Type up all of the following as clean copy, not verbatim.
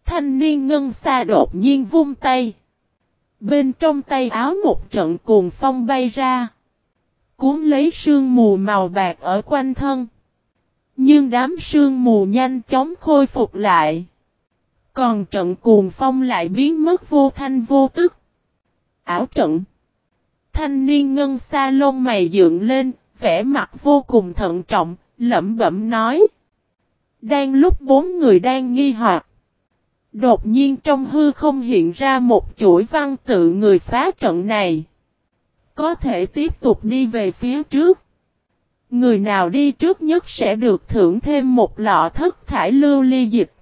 Thanh niên ngân xa đột nhiên vung tay. Bên trong tay áo một trận cuồng phong bay ra. Cuốn lấy sương mù màu bạc ở quanh thân. Nhưng đám sương mù nhanh chóng khôi phục lại. Còn trận cuồng phong lại biến mất vô thanh vô tức. Ảo trận. Thanh niên ngân xa lông mày dựng lên, vẻ mặt vô cùng thận trọng, lẩm bẩm nói. Đang lúc bốn người đang nghi hoặc. Đột nhiên trong hư không hiện ra một chuỗi văn tự người phá trận này. Có thể tiếp tục đi về phía trước. Người nào đi trước nhất sẽ được thưởng thêm một lọ thất thải lưu ly dịch.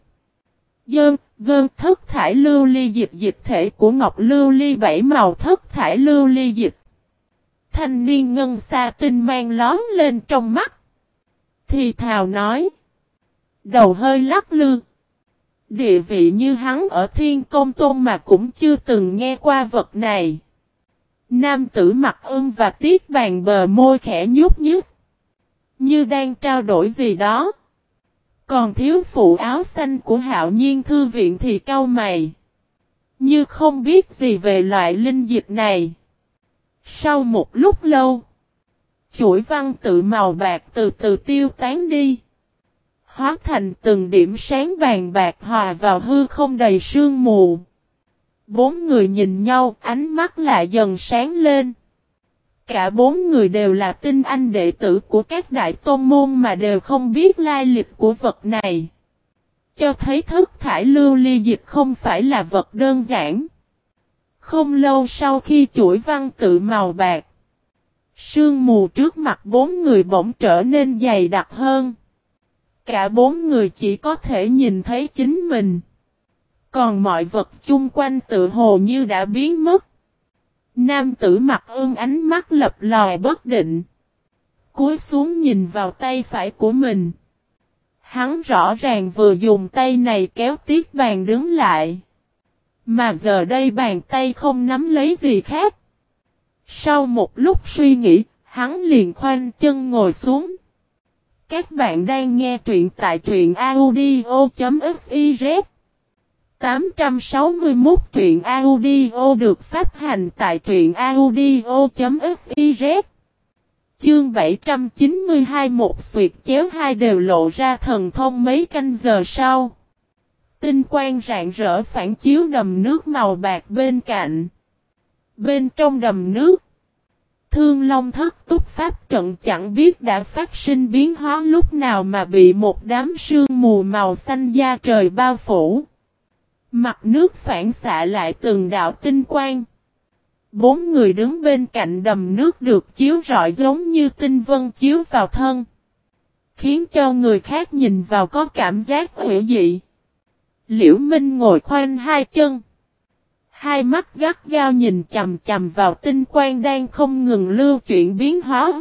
Thất thải lưu ly dịch dịch thể của ngọc lưu ly 7 màu thất thải lưu ly dịch. Thanh niên ngân xa tinh mang lón lên trong mắt. Thì thào nói. Đầu hơi lắc lư. Địa vị như hắn ở Thiên Công Tôn mà cũng chưa từng nghe qua vật này. Nam tử Mặc Ưng và Tiết Bàn bờ môi khẽ nhúc nhích. Như đang trao đổi gì đó. Còn thiếu phụ áo xanh của Hạo Nhiên Thư Viện thì cau mày. Như không biết gì về loại linh dịch này. Sau một lúc lâu. Chuỗi văn tự màu bạc từ từ tiêu tán đi. Hóa thành từng điểm sáng vàng bạc hòa vào hư không đầy sương mù. Bốn người nhìn nhau, ánh mắt lại dần sáng lên. Cả bốn người đều là tinh anh đệ tử của các đại tôn môn mà đều không biết lai lịch của vật này. Cho thấy thất thải lưu ly dịch không phải là vật đơn giản. Không lâu sau khi chuỗi văn tự màu bạc, sương mù trước mặt bốn người bỗng trở nên dày đặc hơn. Cả bốn người chỉ có thể nhìn thấy chính mình. Còn mọi vật chung quanh tự hồ như đã biến mất. Nam tử Mặc Ưng ánh mắt lập lòe bất định. Cúi xuống nhìn vào tay phải của mình. Hắn rõ ràng vừa dùng tay này kéo Tiết Bàn đứng lại. Mà giờ đây bàn tay không nắm lấy gì khác. Sau một lúc suy nghĩ, hắn liền khoanh chân ngồi xuống. Các bạn đang nghe truyện tại truyện audio.fiz 861 truyện audio được phát hành tại truyện audio.fiz. Chương 792 một xuyệt chéo hai đều lộ ra thần thông mấy canh giờ sau. Tinh quang rạng rỡ phản chiếu đầm nước màu bạc bên cạnh. Bên trong đầm nước, Thương Long Thất Túc Pháp trận chẳng biết đã phát sinh biến hóa lúc nào mà bị một đám sương mù màu xanh da trời bao phủ. Mặt nước phản xạ lại từng đạo tinh quang. Bốn người đứng bên cạnh đầm nước được chiếu rọi giống như tinh vân chiếu vào thân. Khiến cho người khác nhìn vào có cảm giác hữu dị. Liễu Minh ngồi khoanh hai chân. Hai mắt gắt gao nhìn chằm chằm vào tinh quang đang không ngừng lưu chuyển biến hóa.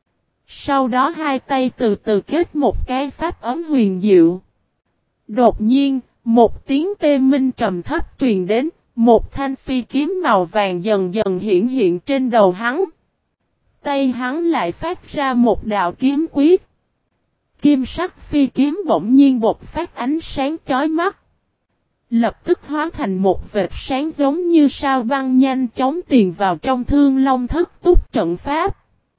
Sau đó hai tay từ từ kết một cái pháp ấm huyền diệu. Đột nhiên, một tiếng tê minh trầm thấp truyền đến, một thanh phi kiếm màu vàng dần dần hiển hiện trên đầu hắn. Tay hắn lại phát ra một đạo kiếm quyết. Kim sắc phi kiếm bỗng nhiên bộc phát ánh sáng chói mắt. Lập tức hóa thành một vệt sáng giống như sao băng nhanh chóng tiền vào trong Thương Long Thất Túc trận pháp.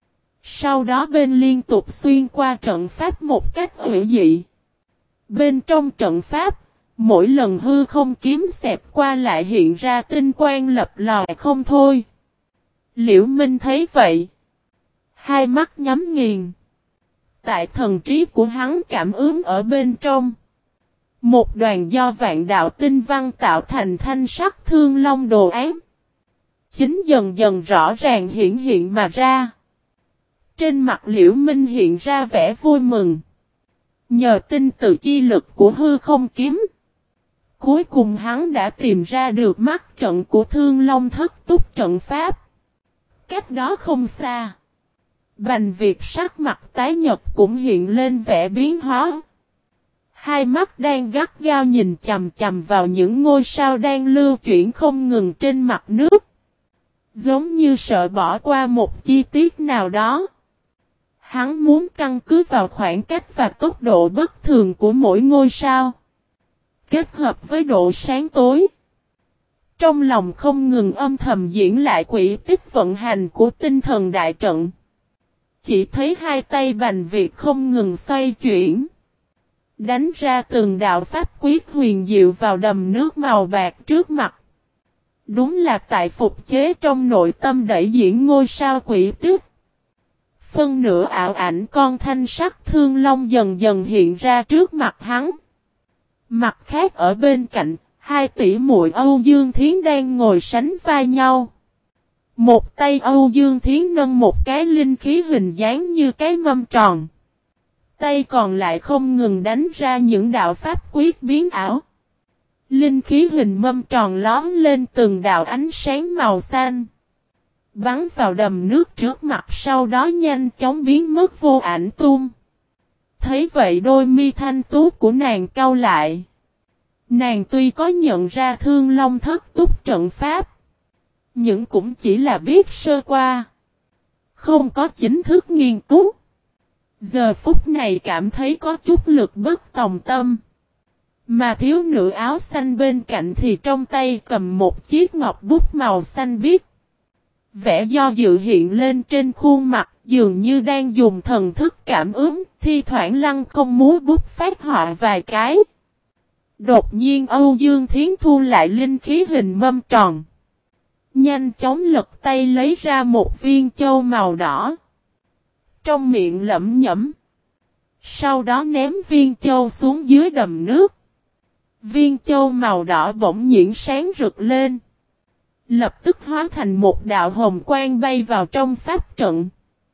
Sau đó bên liên tục xuyên qua trận pháp một cách hữu dị. Bên trong trận pháp, mỗi lần hư không kiếm xẹp qua lại hiện ra tinh quang lập lòe không thôi. Liễu Minh thấy vậy. Hai mắt nhắm nghiền. Tại thần trí của hắn cảm ứng ở bên trong. Một đoàn do vạn đạo tinh văn tạo thành thanh sắc thương long đồ án. Chính dần dần rõ ràng hiển hiện mà ra. Trên mặt Liễu Minh hiện ra vẻ vui mừng. Nhờ tinh tự chi lực của hư không kiếm. Cuối cùng hắn đã tìm ra được mắt trận của Thương Long Thất Túc trận pháp. Cách đó không xa. Bành Việt sắc mặt tái nhật cũng hiện lên vẻ biến hóa. Hai mắt đang gắt gao nhìn chằm chằm vào những ngôi sao đang lưu chuyển không ngừng trên mặt nước. Giống như sợ bỏ qua một chi tiết nào đó. Hắn muốn căn cứ vào khoảng cách và tốc độ bất thường của mỗi ngôi sao. kết hợp với độ sáng tối. Trong lòng không ngừng âm thầm diễn lại quỹ tích vận hành của tinh thần đại trận. Chỉ thấy hai tay Bành Việt không ngừng xoay chuyển. Đánh ra từng đạo pháp quyết huyền diệu vào đầm nước màu bạc trước mặt. Đúng là tại phục chế trong nội tâm đẩy diễn ngôi sao quỷ tích. Phân nửa ảo ảnh con thanh sắc thương long dần dần hiện ra trước mặt hắn. Mặt khác ở bên cạnh, hai tỷ muội Âu Dương Thiến đang ngồi sánh vai nhau. Một tay Âu Dương Thiến nâng một cái linh khí hình dáng như cái mâm tròn. Tay còn lại không ngừng đánh ra những đạo pháp quyết biến ảo. Linh khí hình mâm tròn lóm lên từng đạo ánh sáng màu xanh. Bắn vào đầm nước trước mặt sau đó nhanh chóng biến mất vô ảnh tung. Thấy vậy đôi mi thanh tú của nàng cau lại. Nàng tuy có nhận ra Thương Long thất túc trận pháp. Nhưng cũng chỉ là biết sơ qua. Không có chính thức nghiên cứu. Giờ phút này cảm thấy có chút lực bất tòng tâm. Mà thiếu nữ áo xanh bên cạnh thì trong tay cầm một chiếc ngọc bút màu xanh biếc. Vẻ do dự hiện lên trên khuôn mặt dường như đang dùng thần thức cảm ứng, thi thoảng lăng không múa bút phát họa vài cái. Đột nhiên Âu Dương Thiến thu lại linh khí hình mâm tròn. Nhanh chóng lật tay lấy ra một viên châu màu đỏ. Trong miệng lẩm nhẩm. Sau đó ném viên châu xuống dưới đầm nước. Viên châu màu đỏ bỗng nhiên sáng rực lên. Lập tức hóa thành một đạo hồng quang bay vào trong pháp trận.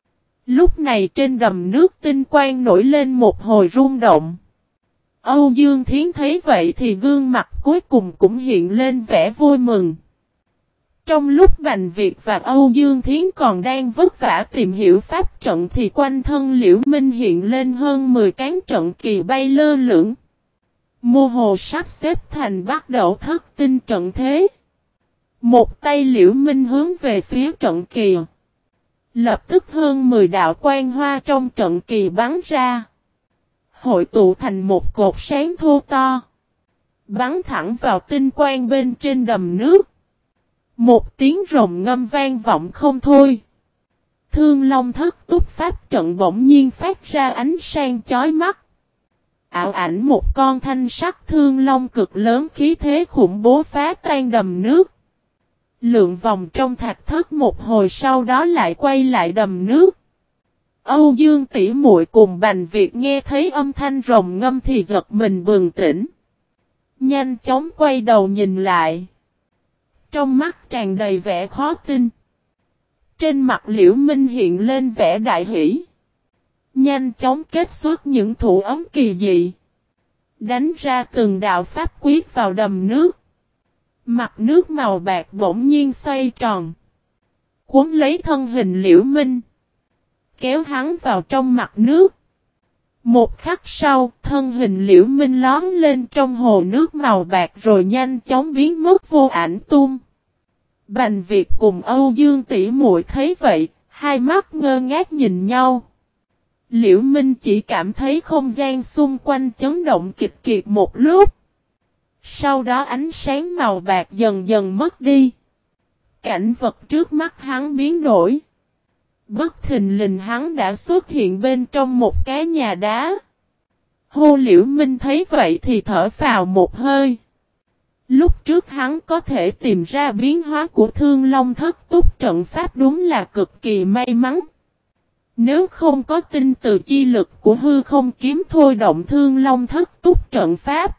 Lúc này trên đầm nước tinh quang nổi lên một hồi rung động. Âu Dương Thiến thấy vậy thì gương mặt cuối cùng cũng hiện lên vẻ vui mừng. Trong lúc Bành Việt và Âu Dương Thiến còn đang vất vả tìm hiểu pháp trận thì quanh thân Liễu Minh hiện lên hơn 10 cán trận kỳ bay lơ lửng. Mô hồ sắp xếp thành bắt đầu thất tinh trận thế. Một tay Liễu Minh hướng về phía trận kỳ. Lập tức hơn 10 đạo quang hoa trong trận kỳ bắn ra. Hội tụ thành một cột sáng thô to. Bắn thẳng vào tinh quang bên trên đầm nước. Một tiếng rồng ngâm vang vọng không thôi. Thương Long thất túc pháp trận bỗng nhiên phát ra ánh sáng chói mắt. Ảo ảnh một con thanh sắc thương long cực lớn khí thế khủng bố phá tan đầm nước. Lượn vòng trong thạch thất một hồi sau đó lại quay lại đầm nước. Âu Dương tỷ muội cùng Bành Việt nghe thấy âm thanh rồng ngâm thì giật mình bừng tỉnh. Nhanh chóng quay đầu nhìn lại. Trong mắt tràn đầy vẻ khó tin. Trên mặt Liễu Minh hiện lên vẻ đại hỷ. Nhanh chóng kết xuất những thủ ấm kỳ dị. Đánh ra từng đạo pháp quyết vào đầm nước. Mặt nước màu bạc bỗng nhiên xoay tròn. Cuốn lấy thân hình Liễu Minh. Kéo hắn vào trong mặt nước. Một khắc sau, thân hình Liễu Minh lóm lên trong hồ nước màu bạc rồi nhanh chóng biến mất vô ảnh tung. Bành Việt cùng Âu Dương tỷ muội thấy vậy, hai mắt ngơ ngác nhìn nhau. Liễu Minh chỉ cảm thấy không gian xung quanh chấn động kịch kiệt một lúc. Sau đó ánh sáng màu bạc dần dần mất đi. Cảnh vật trước mắt hắn biến đổi. Bất thình lình hắn đã xuất hiện bên trong một cái nhà đá. Hô Liễu Minh thấy vậy thì thở phào một hơi. Lúc trước hắn có thể tìm ra biến hóa của Thương Long thất túc trận pháp đúng là cực kỳ may mắn. Nếu không có tinh từ chi lực của hư không kiếm thôi động Thương Long thất túc trận pháp.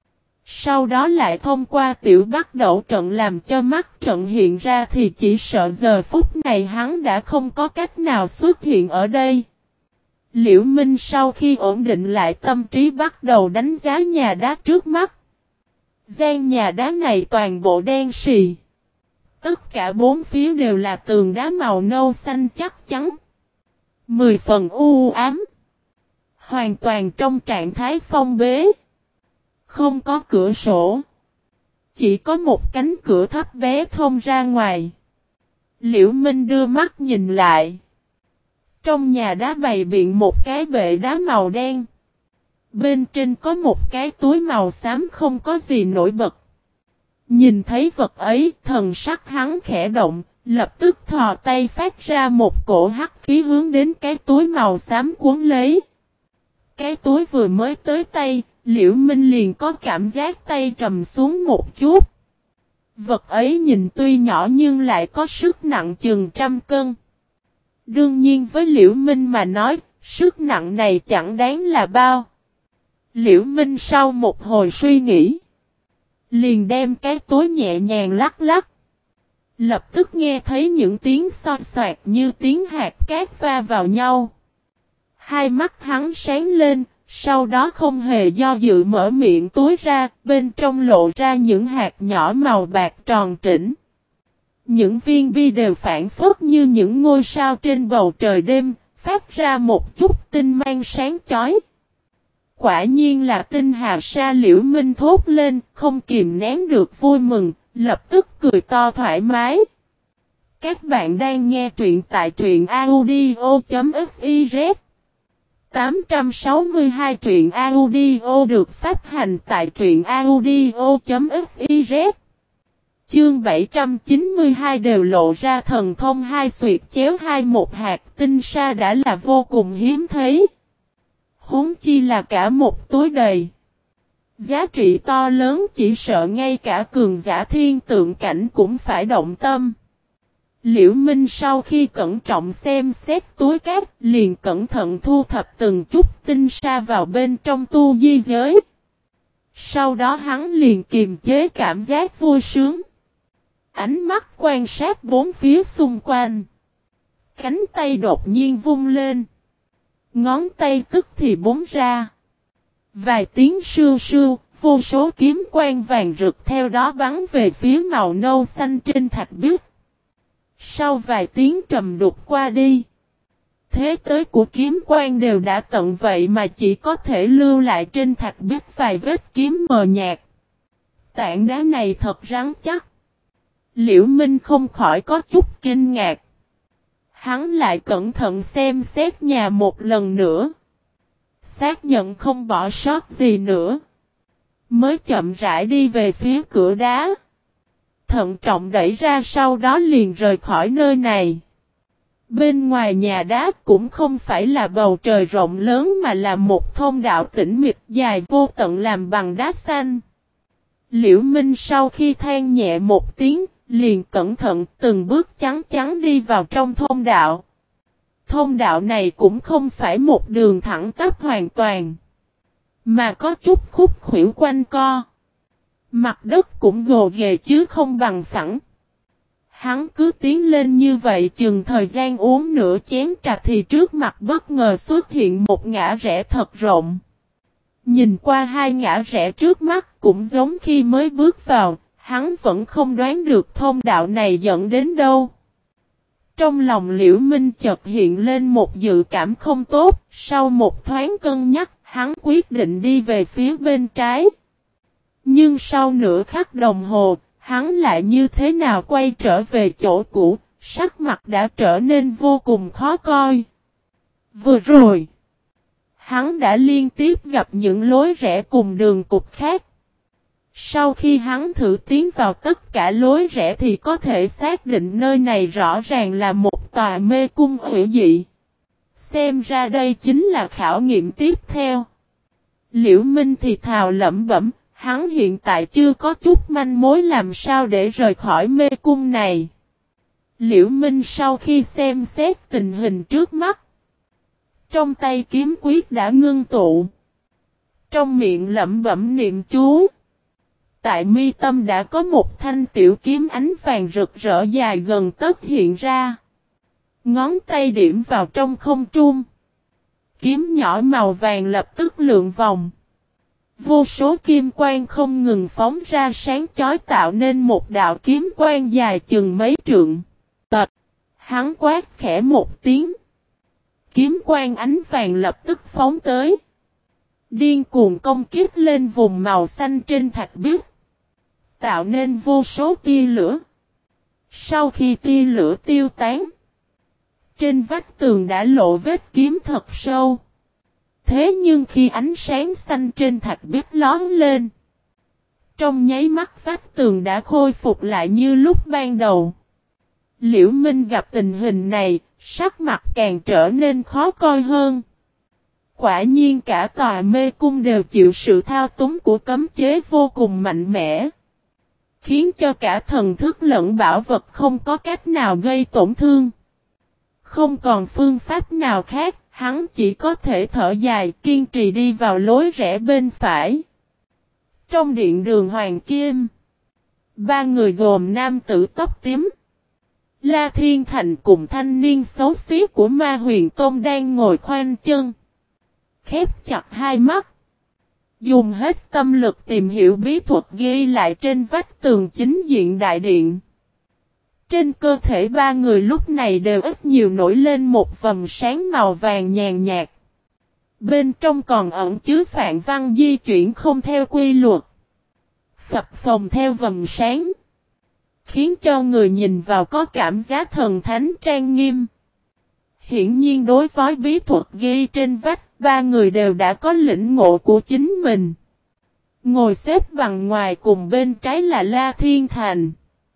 Sau đó lại thông qua tiểu bắt đầu trận làm cho mắt trận hiện ra thì chỉ sợ giờ phút này hắn đã không có cách nào xuất hiện ở đây. Liễu Minh sau khi ổn định lại tâm trí bắt đầu đánh giá nhà đá trước mắt. Gian nhà đá này toàn bộ đen sì. Tất cả bốn phía đều là tường đá màu nâu xanh chắc chắn. 10 phần u ám. Hoàn toàn trong trạng thái phong bế. Không có cửa sổ. Chỉ có một cánh cửa thấp bé thông ra ngoài. Liễu Minh đưa mắt nhìn lại. Trong nhà đá bày biện một cái bệ đá màu đen. Bên trên có một cái túi màu xám không có gì nổi bật. Nhìn thấy vật ấy, thần sắc hắn khẽ động, lập tức thò tay phát ra một cổ hắc khí hướng đến cái túi màu xám cuốn lấy. Cái túi vừa mới tới tay, Liễu Minh liền có cảm giác tay trầm xuống một chút. Vật ấy nhìn tuy nhỏ nhưng lại có sức nặng chừng 100 cân. Đương nhiên với Liễu Minh mà nói, sức nặng này chẳng đáng là bao. Liễu Minh sau một hồi suy nghĩ, liền đem cái túi nhẹ nhàng lắc lắc. Lập tức nghe thấy những tiếng xo xoạt như tiếng hạt cát va vào nhau. Hai mắt hắn sáng lên, sau đó không hề do dự mở miệng túi ra, bên trong lộ ra những hạt nhỏ màu bạc tròn trĩnh. Những viên bi đều phản phất như những ngôi sao trên bầu trời đêm, phát ra một chút tinh mang sáng chói. Quả nhiên là tinh hà sa. Liễu Minh thốt lên, không kìm nén được vui mừng, lập tức cười to thoải mái. Các bạn đang nghe truyện tại truyện audio.fiz 862 truyện audio được phát hành tại truyện audio.fiz. Chương 792 đều lộ ra thần thông hai xuyệt chéo hai một hạt tinh sa đã là vô cùng hiếm thấy. Huống chi là cả một túi đầy. Giá trị to lớn chỉ sợ ngay cả cường giả thiên tượng cảnh cũng phải động tâm. Liễu Minh sau khi cẩn trọng xem xét túi cát, liền cẩn thận thu thập từng chút tinh sa vào bên trong tu di giới. Sau đó hắn liền kiềm chế cảm giác vui sướng. Ánh mắt quan sát bốn phía xung quanh. Cánh tay đột nhiên vung lên. Ngón tay tức thì búng ra. Vài tiếng sưu sưu, vô số kiếm quang vàng rực theo đó bắn về phía màu nâu xanh trên thạch biếc. Sau vài tiếng trầm đục qua đi, thế tới của kiếm quang đều đã tận vậy mà chỉ có thể lưu lại trên thạch biếc vài vết kiếm mờ nhạt. Tảng đá này thật rắn chắc. Liễu Minh không khỏi có chút kinh ngạc. Hắn lại cẩn thận xem xét nhà một lần nữa. Xác nhận không bỏ sót gì nữa. Mới chậm rãi đi về phía cửa đá. Thận trọng đẩy ra, sau đó liền rời khỏi nơi này. Bên ngoài nhà đá cũng không phải là bầu trời rộng lớn mà là một thông đạo tĩnh mịch dài vô tận làm bằng đá xanh. Liễu Minh sau khi than nhẹ một tiếng, liền cẩn thận từng bước chắn chắn đi vào trong thông đạo. Thông đạo này cũng không phải một đường thẳng tắp hoàn toàn, mà có chút khúc khuỷu quanh co. Mặt đất cũng gồ ghề chứ không bằng phẳng. Hắn cứ tiến lên như vậy chừng thời gian uống nửa chén trà thì trước mặt bất ngờ xuất hiện một ngã rẽ thật rộng. Nhìn qua hai ngã rẽ trước mắt cũng giống khi mới bước vào, hắn vẫn không đoán được thông đạo này dẫn đến đâu. Trong lòng Liễu Minh chợt hiện lên một dự cảm không tốt, sau một thoáng cân nhắc, hắn quyết định đi về phía bên trái. Nhưng sau nửa khắc đồng hồ, hắn lại như thế nào quay trở về chỗ cũ, sắc mặt đã trở nên vô cùng khó coi. Vừa rồi, hắn đã liên tiếp gặp những lối rẽ cùng đường cụt khác. Sau khi hắn thử tiến vào tất cả lối rẽ thì có thể xác định nơi này rõ ràng là một tòa mê cung hủy dị. Xem ra đây chính là khảo nghiệm tiếp theo. Liễu Minh thì thào lẩm bẩm, hắn hiện tại chưa có chút manh mối làm sao để rời khỏi mê cung này. Liễu Minh sau khi xem xét tình hình trước mắt, trong tay kiếm quyết đã ngưng tụ. Trong miệng lẩm bẩm niệm chú. Tại mi tâm đã có một thanh tiểu kiếm ánh vàng rực rỡ dài gần tấc hiện ra. Ngón tay điểm vào trong không trung. Kiếm nhỏ màu vàng lập tức lượn vòng. Vô số kim quang không ngừng phóng ra sáng chói tạo nên một đạo kiếm quang dài chừng mấy trượng. Tạch! Hắn quát khẽ một tiếng. Kiếm quang ánh vàng lập tức phóng tới. Điên cuồng công kích lên vùng màu xanh trên thạch biếc. Tạo nên vô số tia lửa. Sau khi tia lửa tiêu tán, trên vách tường đã lộ vết kiếm thật sâu. Thế nhưng khi ánh sáng xanh trên thạch bích lóe lên, trong nháy mắt vách tường đã khôi phục lại như lúc ban đầu. Liễu Minh gặp tình hình này, sắc mặt càng trở nên khó coi hơn. Quả nhiên cả tòa mê cung đều chịu sự thao túng của cấm chế vô cùng mạnh mẽ, khiến cho cả thần thức lẫn bảo vật không có cách nào gây tổn thương. Không còn phương pháp nào khác, hắn chỉ có thể thở dài kiên trì đi vào lối rẽ bên phải. Trong điện đường Hoàng Kim, ba người gồm nam tử tóc tím, La Thiên Thành cùng thanh niên xấu xí của Ma Huyền Tôn đang ngồi khoanh chân, khép chặt hai mắt, dùng hết tâm lực tìm hiểu bí thuật ghi lại trên vách tường chính diện đại điện. Trên cơ thể ba người lúc này đều ít nhiều nổi lên một vầng sáng màu vàng nhàn nhạt. Bên trong còn ẩn chứa phản văn di chuyển không theo quy luật, phập phồng theo vầng sáng, khiến cho người nhìn vào có cảm giác thần thánh trang nghiêm. Hiển nhiên đối với bí thuật ghi trên vách, ba người đều đã có lĩnh ngộ của chính mình. Ngồi xếp bằng ngoài cùng bên trái là La Thiên Thành.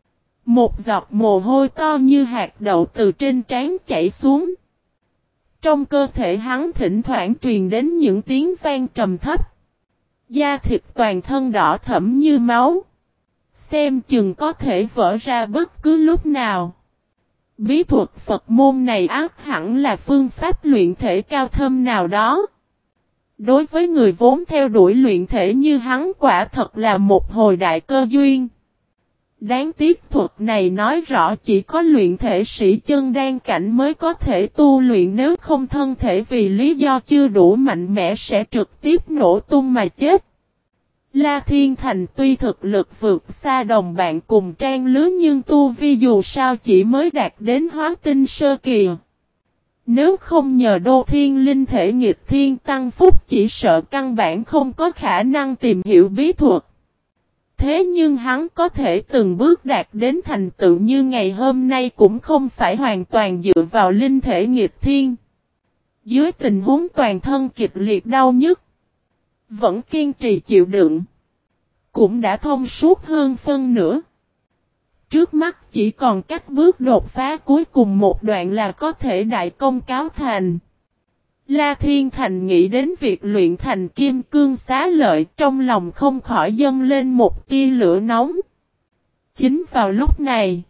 Một giọt mồ hôi to như hạt đậu từ trên trán chảy xuống. Trong cơ thể hắn thỉnh thoảng truyền đến những tiếng vang trầm thấp. Da thịt toàn thân đỏ thẫm như máu, xem chừng có thể vỡ ra bất cứ lúc nào. Bí thuật Phật môn này ác hẳn là phương pháp luyện thể cao thâm nào đó. Đối với người vốn theo đuổi luyện thể như hắn quả thật là một hồi đại cơ duyên. Đáng tiếc thuật này nói rõ chỉ có luyện thể sĩ chân đan cảnh mới có thể tu luyện, nếu không thân thể vì lý do chưa đủ mạnh mẽ sẽ trực tiếp nổ tung mà chết. La Thiên Thành tuy thực lực vượt xa đồng bạn cùng trang lứa nhưng tu vi dù sao chỉ mới đạt đến hóa tinh sơ kỳ. Nếu không nhờ đô thiên linh thể nghịch thiên tăng phúc chỉ sợ căn bản không có khả năng tìm hiểu bí thuật. Thế nhưng hắn có thể từng bước đạt đến thành tựu như ngày hôm nay cũng không phải hoàn toàn dựa vào linh thể nghịch thiên. Dưới tình huống toàn thân kịch liệt đau nhức, vẫn kiên trì chịu đựng, cũng đã thông suốt hơn phân nửa. Trước mắt chỉ còn cách bước đột phá cuối cùng một đoạn là có thể đại công cáo thành. La Thiên Thành nghĩ đến việc luyện thành kim cương xá lợi, trong lòng không khỏi dâng lên một tia lửa nóng. Chính vào lúc này,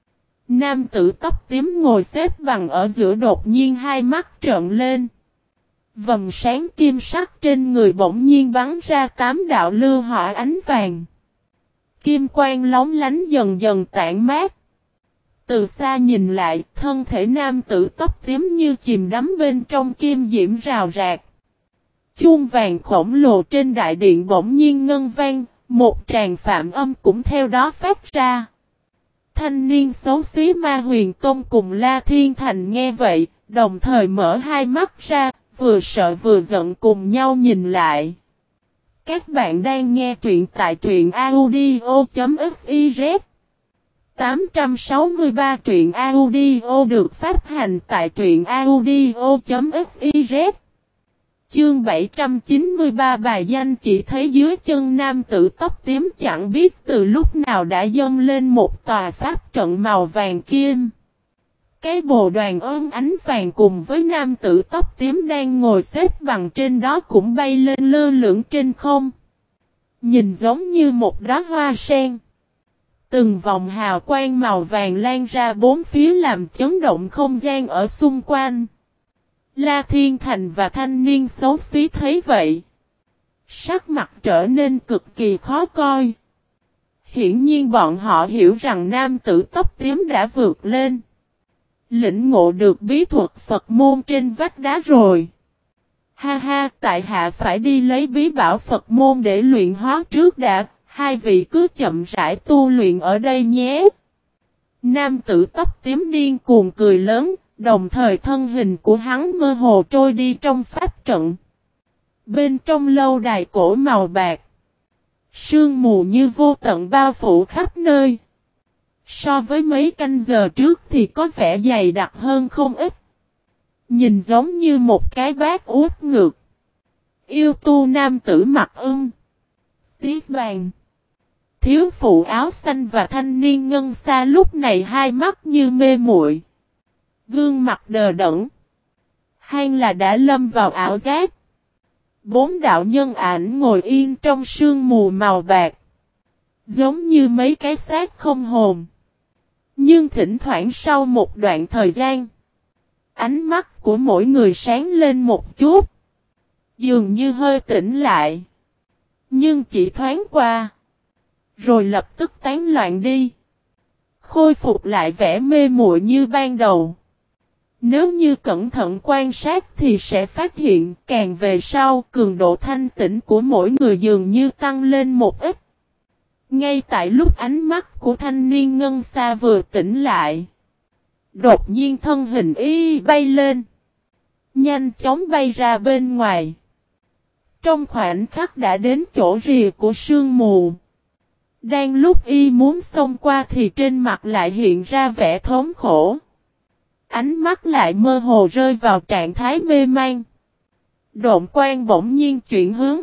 nam tử tóc tím ngồi xếp bằng ở giữa đột nhiên hai mắt trợn lên. Vầng sáng kim sắc trên người bỗng nhiên bắn ra 8 đạo lưu hỏa ánh vàng. Kim quang lóng lánh dần dần tản mát. Từ xa nhìn lại, thân thể nam tử tóc tím như chìm đắm bên trong kim diễm rào rạc. Chuông vàng khổng lồ trên đại điện bỗng nhiên ngân vang, một tràng phạm âm cũng theo đó phát ra. Thanh niên xấu xí Ma Huyền Tôn cùng La Thiên Thành nghe vậy, đồng thời mở hai mắt ra, vừa sợ vừa giận cùng nhau nhìn lại. Các bạn đang nghe truyện tại truyện audio.fiz 863 truyện audio được phát hành tại truyện audio.fiz. Chương 793 bài danh chỉ thấy dưới chân nam tử tóc tím chẳng biết từ lúc nào đã dâng lên một tòa pháp trận màu vàng kim. Cái bồ đoàn ôm ánh vàng cùng với nam tử tóc tím đang ngồi xếp bằng trên đó cũng bay lên lơ lửng trên không. Nhìn giống như một đóa hoa sen. Từng vòng hào quang màu vàng lan ra bốn phía làm chấn động không gian ở xung quanh. La Thiên Thành và thanh niên xấu xí thấy vậy, sắc mặt trở nên cực kỳ khó coi. Hiển nhiên bọn họ hiểu rằng nam tử tóc tím đã vượt lên, lĩnh ngộ được bí thuật Phật môn trên vách đá rồi. Ha ha, tại hạ phải đi lấy bí bảo Phật môn để luyện hóa trước đã, hai vị cứ chậm rãi tu luyện ở đây nhé. Nam tử tóc tím điên cuồng cười lớn, đồng thời thân hình của hắn mơ hồ trôi đi trong pháp trận. Bên trong lâu đài cổ màu bạc, sương mù như vô tận bao phủ khắp nơi. So với mấy canh giờ trước thì có vẻ dày đặc hơn không ít. Nhìn giống như một cái bát uất ngược. Yêu tu nam tử mặc Tiết Bàn. Thiếu phụ áo xanh và thanh niên ngân xa lúc này hai mắt như mê muội, gương mặt đờ đẫn. Hay là đã lâm vào ảo giác. Bốn đạo nhân ảnh ngồi yên trong sương mù màu bạc, giống như mấy cái xác không hồn. Nhưng thỉnh thoảng sau một đoạn thời gian, ánh mắt của mỗi người sáng lên một chút, dường như hơi tỉnh lại. Nhưng chỉ thoáng qua, rồi lập tức tán loạn đi, khôi phục lại vẻ mê muội như ban đầu. Nếu như cẩn thận quan sát thì sẽ phát hiện càng về sau cường độ thanh tĩnh của mỗi người dường như tăng lên một ít. Ngay tại lúc ánh mắt của thanh niên ngân xa vừa tỉnh lại, đột nhiên thân hình y bay lên, nhanh chóng bay ra bên ngoài. Trong khoảnh khắc đã đến chỗ rìa của sương mù. Đang lúc y muốn xông qua thì trên mặt lại hiện ra vẻ thống khổ. Ánh mắt lại mơ hồ rơi vào trạng thái mê man. Độn quang bỗng nhiên chuyển hướng,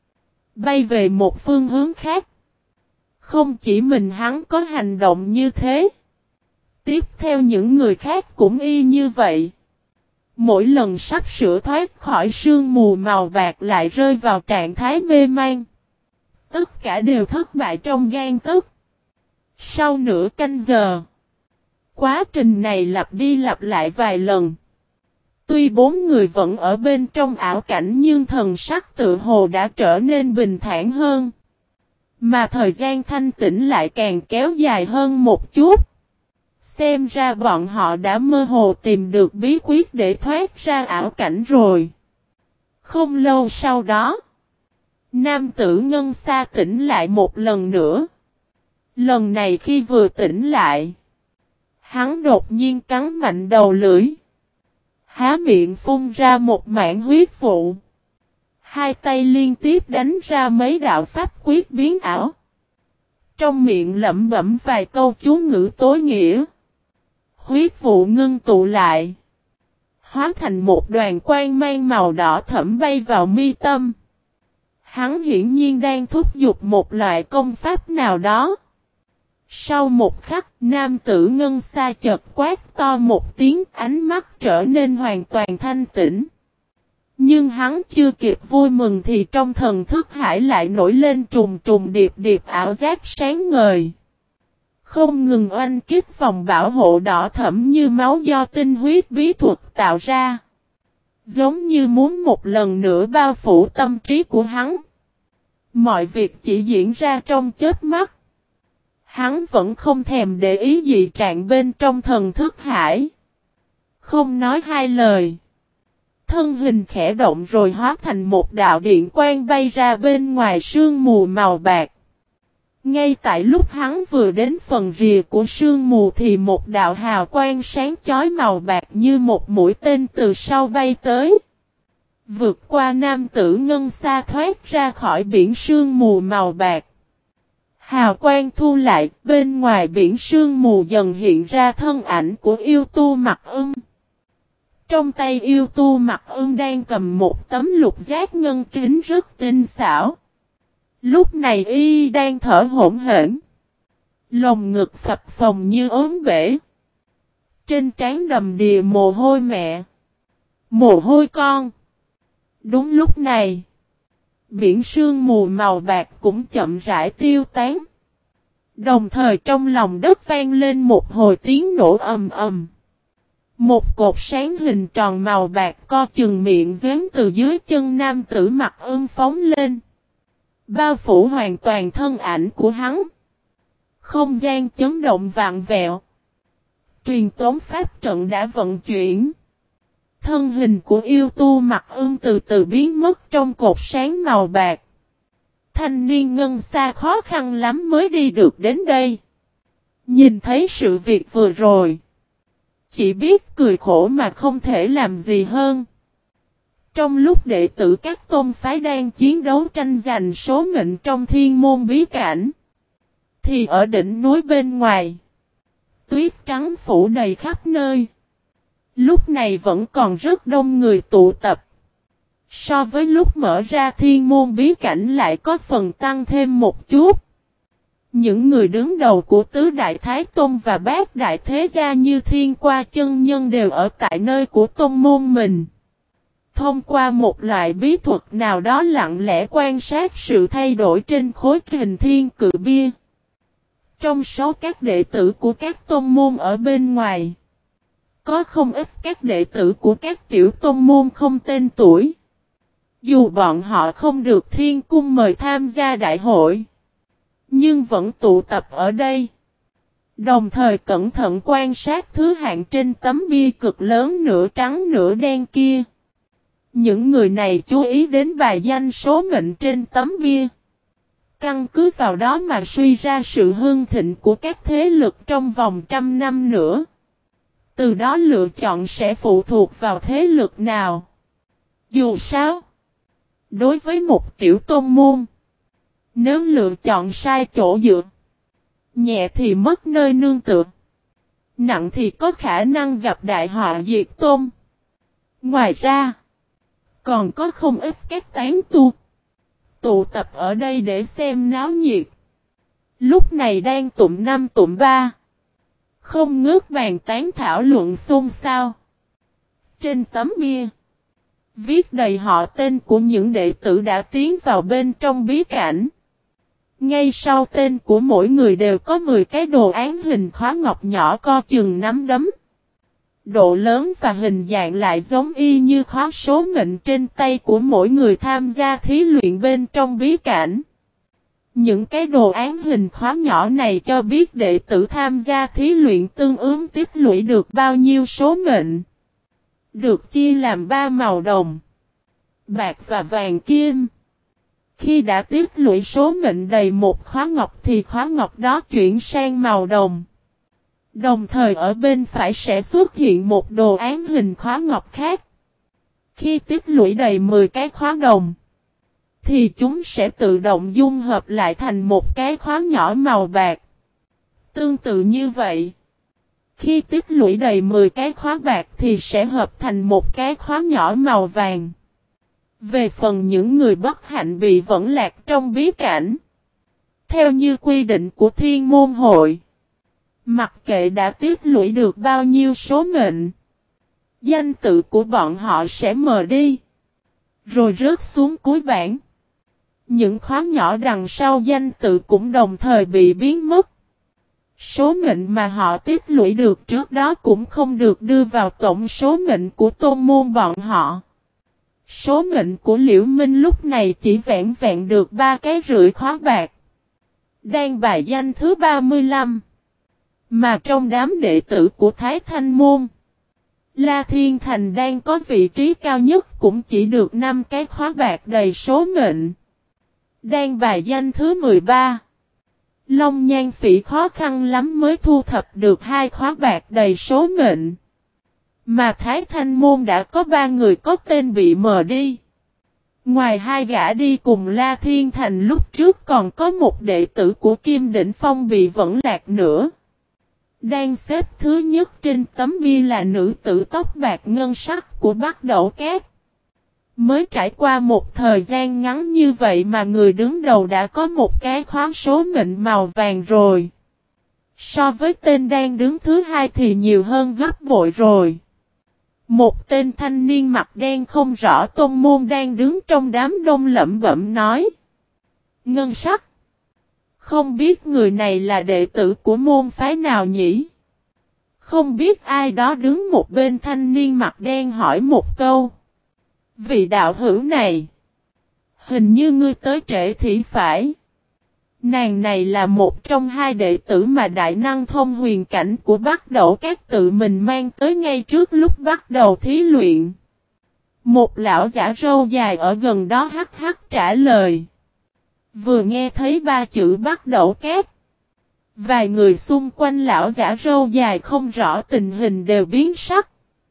bay về một phương hướng khác. Không chỉ mình hắn có hành động như thế, tiếp theo những người khác cũng y như vậy. Mỗi lần sắp sửa thoát khỏi sương mù màu bạc lại rơi vào trạng thái mê man. Tất cả đều thất bại trong gan tấc. Sau nửa canh giờ, quá trình này lặp đi lặp lại vài lần. Tuy bốn người vẫn ở bên trong ảo cảnh nhưng thần sắc tự hồ đã trở nên bình thản hơn. Mà thời gian thanh tĩnh lại càng kéo dài hơn một chút. Xem ra bọn họ đã mơ hồ tìm được bí quyết để thoát ra ảo cảnh rồi. Không lâu sau đó, nam tử ngân xa tỉnh lại một lần nữa. Lần này khi vừa tỉnh lại, hắn đột nhiên cắn mạnh đầu lưỡi, há miệng phun ra một mảng huyết vụ. Hai tay liên tiếp đánh ra mấy đạo pháp quyết biến ảo. Trong miệng lẩm bẩm vài câu chú ngữ tối nghĩa. Huyết vụ ngưng tụ lại, hóa thành một đoàn quang mang màu đỏ thẫm bay vào mi tâm. Hắn hiển nhiên đang thúc giục một loại công pháp nào đó. Sau một khắc, nam tử ngân xa chợt quát to một tiếng, ánh mắt trở nên hoàn toàn thanh tĩnh. Nhưng hắn chưa kịp vui mừng thì trong thần thức hải lại nổi lên trùng trùng điệp điệp ảo giác sáng ngời. Không ngừng oanh kích vòng bảo hộ đỏ thẫm như máu do tinh huyết bí thuật tạo ra. Giống như muốn một lần nữa bao phủ tâm trí của hắn. Mọi việc chỉ diễn ra trong chớp mắt. Hắn vẫn không thèm để ý gì trạng bên trong thần thức hải. Không nói hai lời. Thân hình khẽ động rồi hóa thành một đạo điện quang bay ra bên ngoài sương mù màu bạc. Ngay tại lúc hắn vừa đến phần rìa của sương mù thì một đạo hào quang sáng chói màu bạc như một mũi tên từ sau bay tới. Vượt qua nam tử ngân xa thoát ra khỏi biển sương mù màu bạc. Hào quang thu lại, bên ngoài biển sương mù dần hiện ra thân ảnh của yêu tu mặc Trong tay yêu tu mặc đang cầm một tấm lục giác ngân kính rất tinh xảo. Lúc này y đang thở hổn hển. Lồng ngực phập phồng như ốm bể. Trên trán đầm đìa mồ hôi mẹ. Mồ hôi con. Đúng lúc này, biển sương mù màu bạc cũng chậm rãi tiêu tán. Đồng thời trong lòng đất vang lên một hồi tiếng nổ ầm ầm. Một cột sáng hình tròn màu bạc co chừng miệng giếng từ dưới chân nam tử mặc phóng lên. Bao phủ hoàn toàn thân ảnh của hắn. Không gian chấn động vạn vẹo. Truyền tống pháp trận đã vận chuyển. Thân hình của yêu tu mặc từ từ biến mất trong cột sáng màu bạc. Thanh niên ngân xa khó khăn lắm mới đi được đến đây. Nhìn thấy sự việc vừa rồi, chỉ biết cười khổ mà không thể làm gì hơn. Trong lúc đệ tử các tôn phái đang chiến đấu tranh giành số mệnh trong thiên môn bí cảnh, thì ở đỉnh núi bên ngoài, tuyết trắng phủ đầy khắp nơi. Lúc này vẫn còn rất đông người tụ tập. So với lúc mở ra thiên môn bí cảnh lại có phần tăng thêm một chút. Những người đứng đầu của Tứ Đại Thái Tôn và Bát Đại Thế Gia như Thiên Qua Chân Nhân đều ở tại nơi của tôn môn mình. Thông qua một loại bí thuật nào đó lặng lẽ quan sát sự thay đổi trên khối hình thiên cự bia. Trong số các đệ tử của các tôn môn ở bên ngoài, có không ít các đệ tử của các tiểu tôn môn không tên tuổi. Dù bọn họ không được thiên cung mời tham gia đại hội, nhưng vẫn tụ tập ở đây. Đồng thời cẩn thận quan sát thứ hạng trên tấm bia cực lớn nửa trắng nửa đen kia. Những người này chú ý đến bài danh số mệnh trên tấm bia. Căn cứ vào đó mà suy ra sự hưng thịnh của các thế lực trong vòng 100 năm nữa. Từ đó lựa chọn sẽ phụ thuộc vào thế lực nào. Dù sao, đối với một tiểu tôn môn, nếu lựa chọn sai chỗ dựa, nhẹ thì mất nơi nương tựa, nặng thì có khả năng gặp đại họa diệt tôn. Ngoài ra, còn có không ít các tán tu tụ tập ở đây để xem náo nhiệt. Lúc này đang tụm năm tụm ba, không ngớt bàn tán thảo luận xôn xao. Trên tấm bia, viết đầy họ tên của những đệ tử đã tiến vào bên trong bí cảnh. Ngay sau tên của mỗi người đều có 10 cái đồ án hình khóa ngọc nhỏ co chừng nắm đấm. Độ lớn và hình dạng lại giống y như khóa số mệnh trên tay của mỗi người tham gia thí luyện bên trong bí cảnh. Những cái đồ án hình khóa nhỏ này cho biết đệ tử tham gia thí luyện tương ứng tích lũy được bao nhiêu số mệnh. Được chia làm 3 màu đồng, bạc và vàng kim. Khi đã tích lũy số mệnh đầy một khóa ngọc thì khóa ngọc đó chuyển sang màu đồng. Đồng thời ở bên phải sẽ xuất hiện một đồ án hình khóa ngọc khác. Khi tích lũy đầy 10 cái khóa đồng, thì chúng sẽ tự động dung hợp lại thành một cái khóa nhỏ màu bạc. Tương tự như vậy, khi tích lũy đầy 10 cái khóa bạc thì sẽ hợp thành một cái khóa nhỏ màu vàng. Về phần những người bất hạnh bị vẫn lạc trong bí cảnh, theo như quy định của Thiên Môn Hội, mặc kệ đã tích lũy được bao nhiêu số mệnh, danh tự của bọn họ sẽ mờ đi, rồi rớt xuống cuối bảng. Những khóa nhỏ đằng sau danh tự cũng đồng thời bị biến mất. Số mệnh mà họ tích lũy được trước đó cũng không được đưa vào tổng số mệnh của tôn môn bọn họ. Số mệnh của Liễu Minh lúc này chỉ vẹn vẹn được 3 cái rưỡi khóa bạc. Đang bài danh thứ 35. Mà trong đám đệ tử của Thái Thanh Môn, La Thiên Thành đang có vị trí cao nhất cũng chỉ được 5 cái khóa bạc đầy số mệnh. Đang bài danh thứ 13. Long Nhan Phỉ khó khăn lắm mới thu thập được 2 khóa bạc đầy số mệnh. Mà Thái Thanh Môn đã có 3 người có tên bị mờ đi. Ngoài 2 gã đi cùng La Thiên Thành lúc trước còn có một đệ tử của Kim Đỉnh Phong bị vẫn lạc nữa. Đang xếp thứ nhất trên tấm bia là nữ tử tóc bạc ngân sắc của Bắc Đẩu Cát. Mới trải qua một thời gian ngắn như vậy mà người đứng đầu đã có một cái khóa số mệnh màu vàng rồi. So với tên đang đứng thứ hai thì nhiều hơn gấp bội rồi. Một tên thanh niên mặt đen không rõ tôn môn đang đứng trong đám đông lẩm bẩm nói. Ngân sắc. Không biết người này là đệ tử của môn phái nào nhỉ? Không biết ai đó đứng một bên thanh niên mặt đen hỏi một câu. Vị đạo hữu này. Hình như ngươi tới trễ thì phải. Nàng này là một trong 2 đệ tử mà đại năng thông huyền cảnh của Bắc Đẩu Cát tự mình mang tới ngay trước lúc bắt đầu thí luyện. Một lão giả râu dài ở gần đó hắc hắc trả lời. Vừa nghe thấy 3 chữ Bắc Đẩu Cát, vài người xung quanh lão giả râu dài không rõ tình hình đều biến sắc.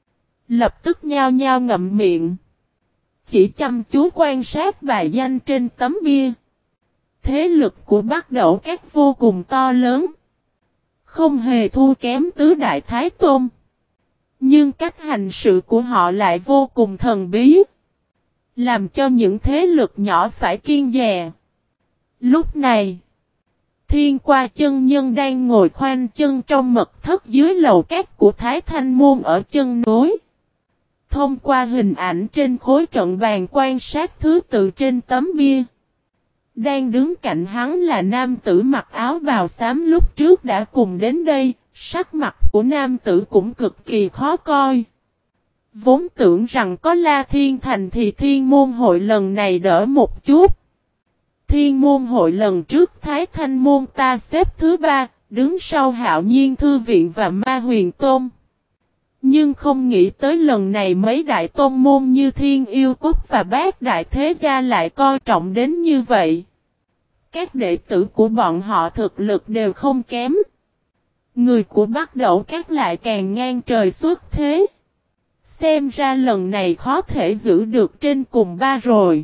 Lập tức nhao nhao ngậm miệng. Chỉ chăm chú quan sát bài danh trên tấm bia. Thế lực của Bắc Đẩu Cát vô cùng to lớn. Không hề thua kém Tứ Đại Thái Tôn. Nhưng cách hành sự của họ lại vô cùng thần bí. làm cho những thế lực nhỏ phải kiêng dè. Lúc này, Thiên Qua chân nhân đang ngồi khoanh chân trong mật thất dưới lầu cát của Thái Thanh Môn ở chân núi. Thông qua hình ảnh trên khối trận bàn quan sát thứ tự trên tấm bia. Đang đứng cạnh hắn là nam tử mặc áo bào xám lúc trước đã cùng đến đây, sắc mặt của nam tử cũng cực kỳ khó coi. Vốn tưởng rằng có La Thiên Thành thì Thiên Môn hội lần này đỡ một chút. Thiên Môn hội lần trước Thái Thanh Môn ta xếp thứ 3, đứng sau Hạo Nhiên Thư Viện và Ma Huyền Tôn. Nhưng không nghĩ tới lần này mấy đại tôn môn như Thiên Yêu Cốt và Bát Đại Thế Gia lại coi trọng đến như vậy. Các đệ tử của bọn họ thực lực đều không kém. Người của Bắc Đẩu Các lại càng ngang trời xuất thế. Xem ra lần này khó thể giữ được trên cùng 3 rồi.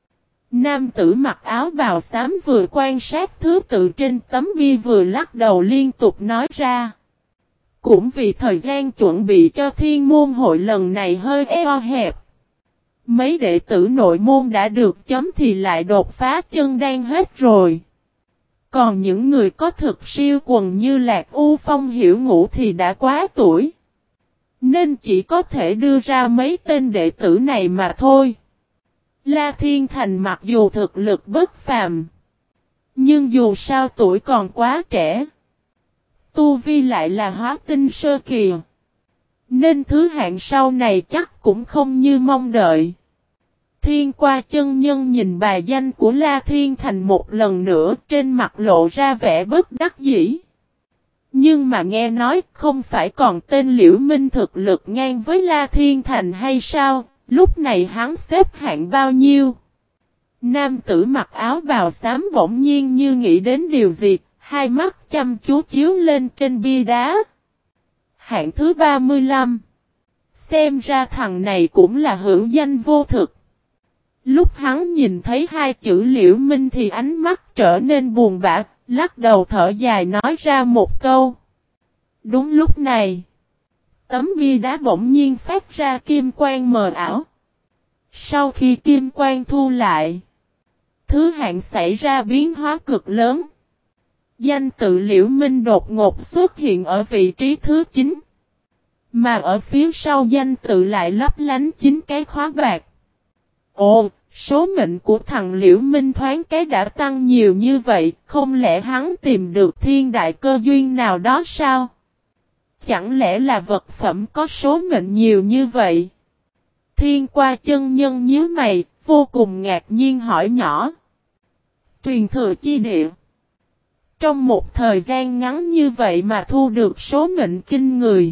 Nam tử mặc áo bào xám vừa quan sát thứ tự trên tấm bia vừa lắc đầu liên tục nói ra. Cũng vì thời gian chuẩn bị cho thiên môn hội lần này hơi eo hẹp. Mấy đệ tử nội môn đã được chấm thì lại đột phá chân đan hết rồi. Còn những người có thực siêu quần như Lạc U Phong Hiểu Ngũ thì đã quá tuổi. Nên chỉ có thể đưa ra mấy tên đệ tử này mà thôi. La Thiên Thành mặc dù thực lực bất phàm. Nhưng dù sao tuổi còn quá trẻ. Tu Vi lại là hóa tinh sơ kỳ. Nên thứ hạng sau này chắc cũng không như mong đợi. Thiên Qua chân nhân nhìn bài danh của La Thiên Thành một lần nữa trên mặt lộ ra vẻ bất đắc dĩ. Nhưng mà nghe nói không phải còn tên Liễu Minh thực lực ngang với La Thiên Thành hay sao, lúc này hắn xếp hạng bao nhiêu? Nam tử mặc áo bào xám bỗng nhiên như nghĩ đến điều gì, hai mắt chăm chú chiếu lên trên bia đá. Hạng thứ 35. Xem ra thằng này cũng là hữu danh vô thực. Lúc hắn nhìn thấy hai chữ Liễu Minh thì ánh mắt trở nên buồn bã, lắc đầu thở dài nói ra một câu. Đúng lúc này, tấm bia đá bỗng nhiên phát ra kim quang mờ ảo. Sau khi kim quang thu lại, thứ hạng xảy ra biến hóa cực lớn. Danh tự Liễu Minh đột ngột xuất hiện ở vị trí thứ 9. Mà ở phía sau danh tự lại lấp lánh 9 cái khóa bạc. Ồ, số mệnh của thằng Liễu Minh thoáng cái đã tăng nhiều như vậy, không lẽ hắn tìm được thiên đại cơ duyên nào đó sao? Chẳng lẽ là vật phẩm có số mệnh nhiều như vậy? Thiên Qua chân nhân nhíu mày, vô cùng ngạc nhiên hỏi nhỏ. Truyền thừa chi địa. Trong một thời gian ngắn như vậy mà thu được số mệnh kinh người.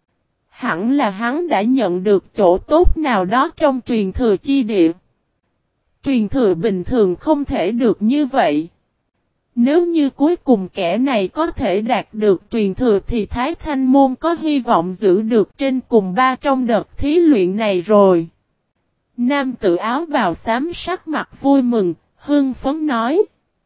Hẳn là hắn đã nhận được chỗ tốt nào đó trong truyền thừa chi địa. Truyền thừa bình thường không thể được như vậy. Nếu như cuối cùng kẻ này có thể đạt được truyền thừa thì Thái Thanh Môn có hy vọng giữ được trên cùng 3 trong đợt thí luyện này rồi. Nam tử áo bào xám sắc mặt vui mừng, hưng phấn nói.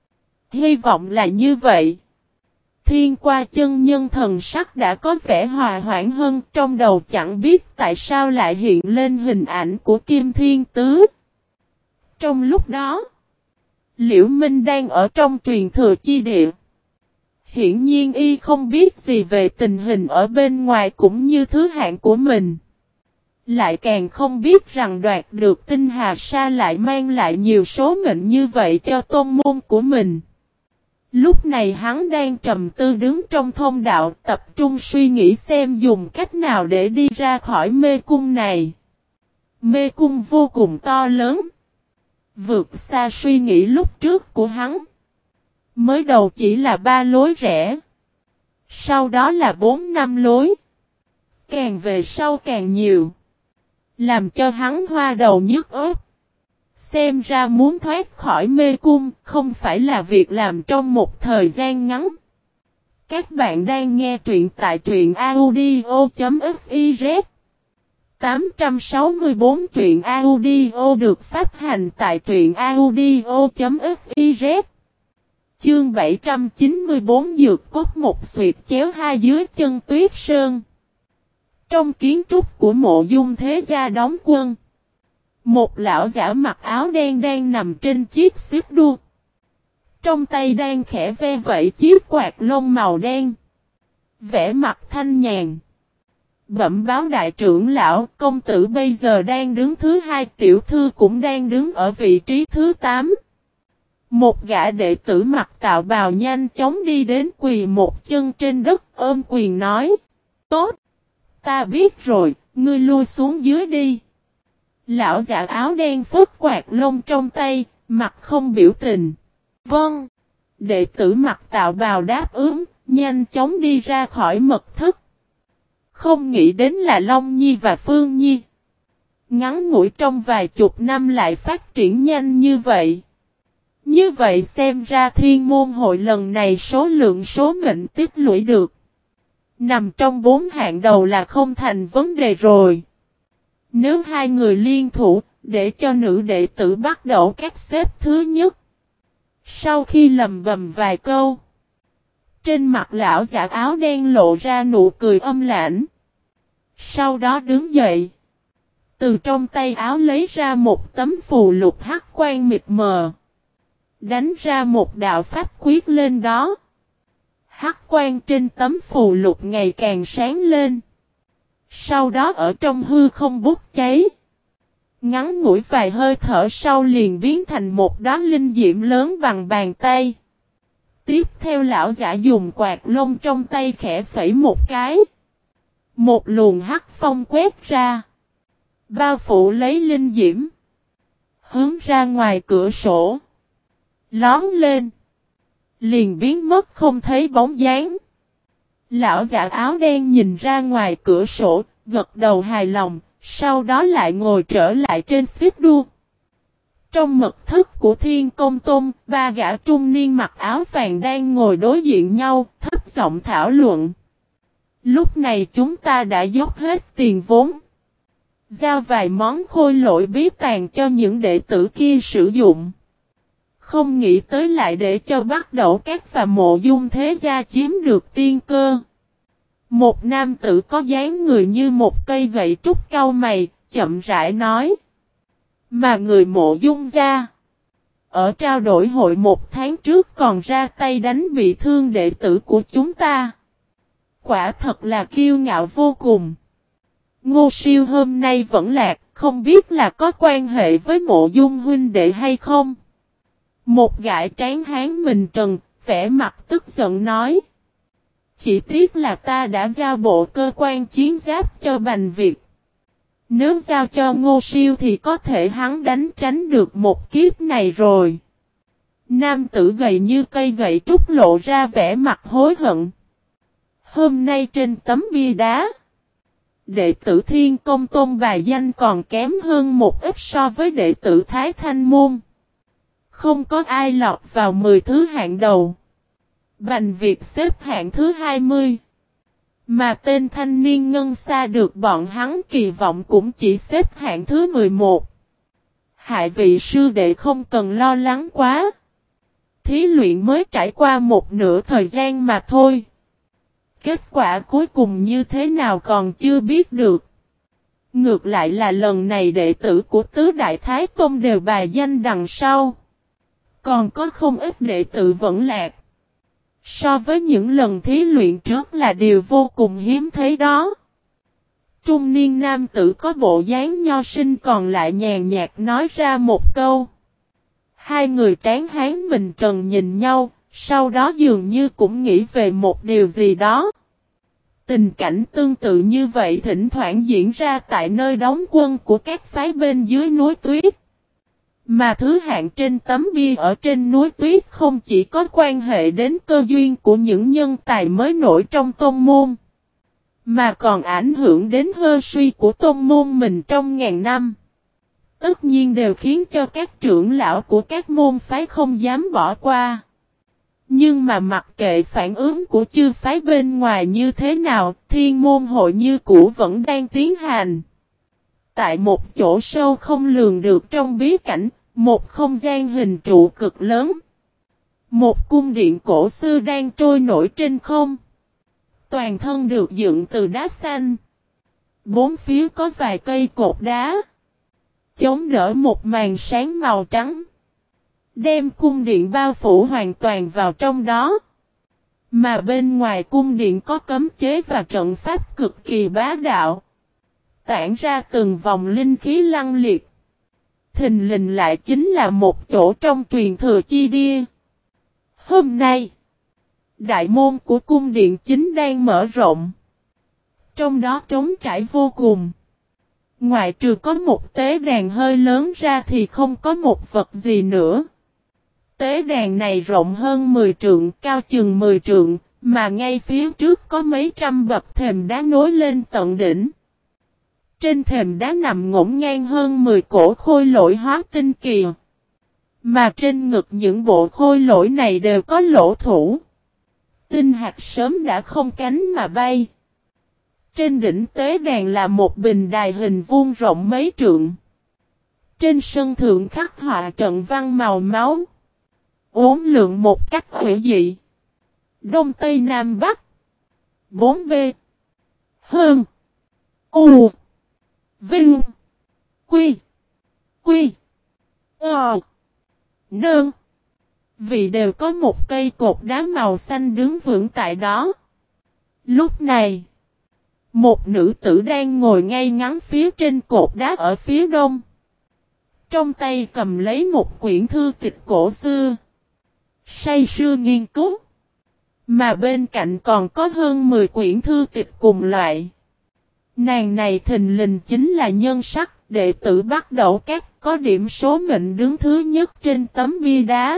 Hy vọng là như vậy. Thiên Qua chân nhân thần sắc đã có vẻ hòa hoãn hơn, trong đầu chẳng biết tại sao lại hiện lên hình ảnh của Kim Thiên Tứ. Trong lúc đó, Liễu Minh đang ở trong truyền thừa chi địa. Hiển nhiên y không biết gì về tình hình ở bên ngoài cũng như thứ hạng của mình. Lại càng không biết rằng đoạt được tinh hà sa lại mang lại nhiều số mệnh như vậy cho tôn môn của mình. Lúc này hắn đang trầm tư đứng trong thông đạo tập trung suy nghĩ xem dùng cách nào để đi ra khỏi mê cung này. Mê cung vô cùng to lớn. Vượt xa suy nghĩ lúc trước của hắn. Mới đầu chỉ là 3 lối rẽ. Sau đó là 4-5 lối. Càng về sau càng nhiều. Làm cho hắn hoa đầu nhức óc. Xem ra muốn thoát khỏi mê cung không phải là việc làm trong một thời gian ngắn. Các bạn đang nghe truyện tại truyện audio.fiz 864 truyện audio được phát hành tại truyện audio.fiz. Chương 794 dược cốt một xuyệt chéo hai dưới chân Tuyết Sơn. Trong kiến trúc của Mộ Dung Thế Gia đóng quân, Một lão giả mặc áo đen đang nằm trên chiếc xích đu. Trong tay đang khẽ ve vẫy chiếc quạt lông màu đen. Vẻ mặt thanh nhàn. Bẩm báo đại trưởng lão, công tử bây giờ đang đứng thứ 2, tiểu thư cũng đang đứng ở vị trí thứ 8. Một gã đệ tử mặc tạo bào nhanh chóng đi đến quỳ một chân trên đất ôm quyền nói. Tốt, ta biết rồi, ngươi lui xuống dưới đi. Lão giả áo đen phất quạt lông trong tay, mặt không biểu tình. Vâng. Đệ tử mặc tạo bào đáp ứng, nhanh chóng đi ra khỏi mật thất. Không nghĩ đến là Long Nhi và Phương Nhi. Ngắn ngủi trong vài chục năm lại phát triển nhanh như vậy. Như vậy xem ra thiên môn hội lần này số lượng số mệnh tích lũy được. Nằm trong 4 hạng đầu là không thành vấn đề rồi. Nếu hai người liên thủ, để cho nữ đệ tử bắt đầu các xếp thứ nhất. Sau khi lầm bầm vài câu, trên mặt lão giả áo đen lộ ra nụ cười âm lãnh. Sau đó đứng dậy. Từ trong tay áo lấy ra một tấm phù lục hắc quang mịt mờ. Đánh ra một đạo pháp quyết lên đó. Hắc quang trên tấm phù lục ngày càng sáng lên. Sau đó ở trong hư không bốc cháy. Ngắn ngủi vài hơi thở sau liền biến thành một đóa linh diễm lớn bằng bàn tay. Tiếp theo lão giả dùng quạt lông trong tay khẽ phẩy một cái. Một luồng hắc phong quét ra. Bao phủ lấy linh diễm. Hướng ra ngoài cửa sổ. Lón lên. Liền biến mất không thấy bóng dáng. Lão giả áo đen nhìn ra ngoài cửa sổ, gật đầu hài lòng, sau đó lại ngồi trở lại trên xích đu. Trong mật thất của Thiên Công Tôn, 3 gã trung niên mặc áo vàng đang ngồi đối diện nhau, thấp giọng thảo luận. Lúc này chúng ta đã dốc hết tiền vốn. Giao vài món khôi lỗi bí tàng cho những đệ tử kia sử dụng. Không nghĩ tới lại để cho Bắt Đầu Các và Mộ Dung Thế Gia chiếm được tiên cơ. Một nam tử có dáng người như một cây gậy trúc cau mày, chậm rãi nói. Mà người Mộ Dung gia, ở trao đổi hội 1 tháng trước còn ra tay đánh bị thương đệ tử của chúng ta. Quả thật là kiêu ngạo vô cùng. Ngô Siêu hôm nay vẫn lạc, không biết là có quan hệ với Mộ Dung huynh đệ hay không? Một gã tráng hán mình trần, vẻ mặt tức giận nói. Chỉ tiếc là ta đã giao bộ cơ quan chiến giáp cho Bành Việt. Nếu giao cho Ngô Siêu thì có thể hắn đánh tránh được một kiếp này rồi. Nam tử gầy như cây gậy trúc lộ ra vẻ mặt hối hận. Hôm nay trên tấm bia đá, đệ tử Thiên Công Tôn bài danh còn kém hơn một ít so với đệ tử Thái Thanh Môn. Không có ai lọt vào 10 thứ hạng đầu. Bành Việt xếp hạng thứ 20. Mà tên thanh niên ngân xa được bọn hắn kỳ vọng cũng chỉ xếp hạng thứ 11. Hai vị sư đệ không cần lo lắng quá. Thí luyện mới trải qua một nửa thời gian mà thôi. Kết quả cuối cùng như thế nào còn chưa biết được. Ngược lại là lần này đệ tử của Tứ Đại Thái Tôn đều bài danh đằng sau. Còn có không ít đệ tử vẫn lạc. So với những lần thí luyện trước là điều vô cùng hiếm thấy đó. Trung niên nam tử có bộ dáng nho sinh còn lại nhàn nhạt nói ra một câu. Hai người tráng hán mình trần nhìn nhau, sau đó dường như cũng nghĩ về một điều gì đó. Tình cảnh tương tự như vậy thỉnh thoảng diễn ra tại nơi đóng quân của các phái bên dưới núi tuyết. Mà thứ hạng trên tấm bia ở trên núi tuyết không chỉ có quan hệ đến cơ duyên của những nhân tài mới nổi trong tôn môn, mà còn ảnh hưởng đến hơ suy của tôn môn mình trong ngàn năm. Tất nhiên đều khiến cho các trưởng lão của các môn phái không dám bỏ qua. Nhưng mà mặc kệ phản ứng của chư phái bên ngoài như thế nào, thiên môn hội như cũ vẫn đang tiến hành. Tại một chỗ sâu không lường được trong bí cảnh, một không gian hình trụ cực lớn. Một cung điện cổ xưa đang trôi nổi trên không. Toàn thân được dựng từ đá xanh. Bốn phía có vài cây cột đá. chống đỡ một màn sáng màu trắng. Đem cung điện bao phủ hoàn toàn vào trong đó. Mà bên ngoài cung điện có cấm chế và trận pháp cực kỳ bá đạo. Tản ra từng vòng linh khí lăng liệt. Thình lình lại chính là một chỗ trong truyền thừa chi địa. Hôm nay, đại môn của cung điện chính đang mở rộng. Trong đó trống trải vô cùng. Ngoại trừ có một tế đàn hơi lớn ra thì không có một vật gì nữa. Tế đàn này rộng hơn 10 trượng, cao chừng 10 trượng, mà ngay phía trước có mấy trăm bậc thềm đá nối lên tận đỉnh. Trên thềm đá nằm ngổn ngang hơn 10 cổ khôi lỗi hóa tinh kỳ. Mà trên ngực những bộ khôi lỗi này đều có lỗ thủ. Tinh hạt sớm đã không cánh mà bay. Trên đỉnh tế đàn là một bình đài hình vuông rộng mấy trượng. Trên sân thượng khắc họa trận văn màu máu. Uốn lượn một cách hữu dị. Đông Tây Nam Bắc. 4B. Hơn. U. Vinh. Quy. Quy. Ờ. Nương. Vì đều có một cây cột đá màu xanh đứng vững tại đó. Lúc này, một nữ tử đang ngồi ngay ngắn phía trên cột đá ở phía đông. Trong tay cầm lấy một quyển thư tịch cổ xưa. Say sưa nghiên cứu. Mà bên cạnh còn có hơn 10 quyển thư tịch cùng loại. Nàng này thình lình chính là nhân sắc, đệ tử Bắc Đẩu Các, có điểm số mệnh đứng thứ nhất trên tấm bia đá.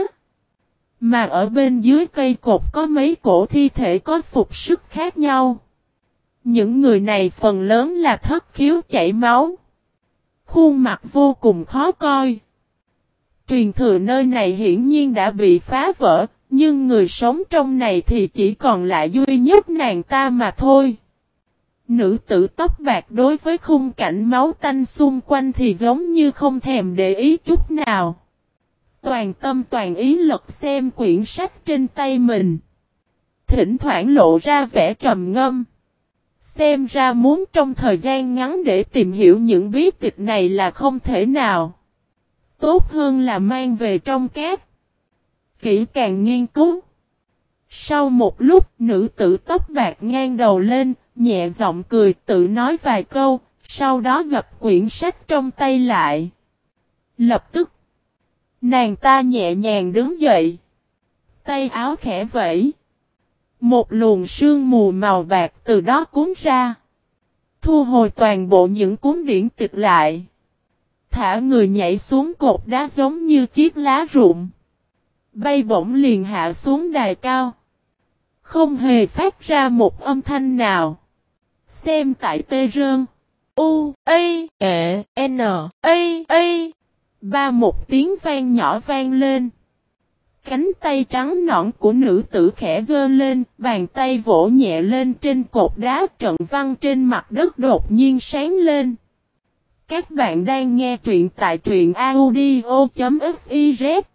Mà ở bên dưới cây cột có mấy cổ thi thể có phục sức khác nhau. Những người này phần lớn là thất khiếu chảy máu. Khuôn mặt vô cùng khó coi. Truyền thừa nơi này hiển nhiên đã bị phá vỡ, nhưng người sống trong này thì chỉ còn lại duy nhất nàng ta mà thôi. Nữ tử tóc bạc đối với khung cảnh máu tanh xung quanh thì giống như không thèm để ý chút nào. Toàn tâm toàn ý lật xem quyển sách trên tay mình. Thỉnh thoảng lộ ra vẻ trầm ngâm. Xem ra muốn trong thời gian ngắn để tìm hiểu những bí tịch này là không thể nào. Tốt hơn là mang về trong cát. Kỹ càng nghiên cứu. Sau một lúc, nữ tử tóc bạc ngang đầu lên, nhẹ giọng cười tự nói vài câu, sau đó gập quyển sách trong tay lại. Lập tức, nàng ta nhẹ nhàng đứng dậy. Tay áo khẽ vẫy. Một luồng sương mù màu bạc từ đó cuốn ra. Thu hồi toàn bộ những cuốn điển tịch lại. Thả người nhảy xuống cột đá giống như chiếc lá rụng. Bay bổng liền hạ xuống đài cao. Không hề phát ra một âm thanh nào. Xem tại tê rơn. U, A, E, N, A. Ba một tiếng vang nhỏ vang lên. Cánh tay trắng nõn của nữ tử khẽ giơ lên, bàn tay vỗ nhẹ lên trên cột đá, trận văn trên mặt đất đột nhiên sáng lên. Các bạn đang nghe truyện tại truyện audio.fiz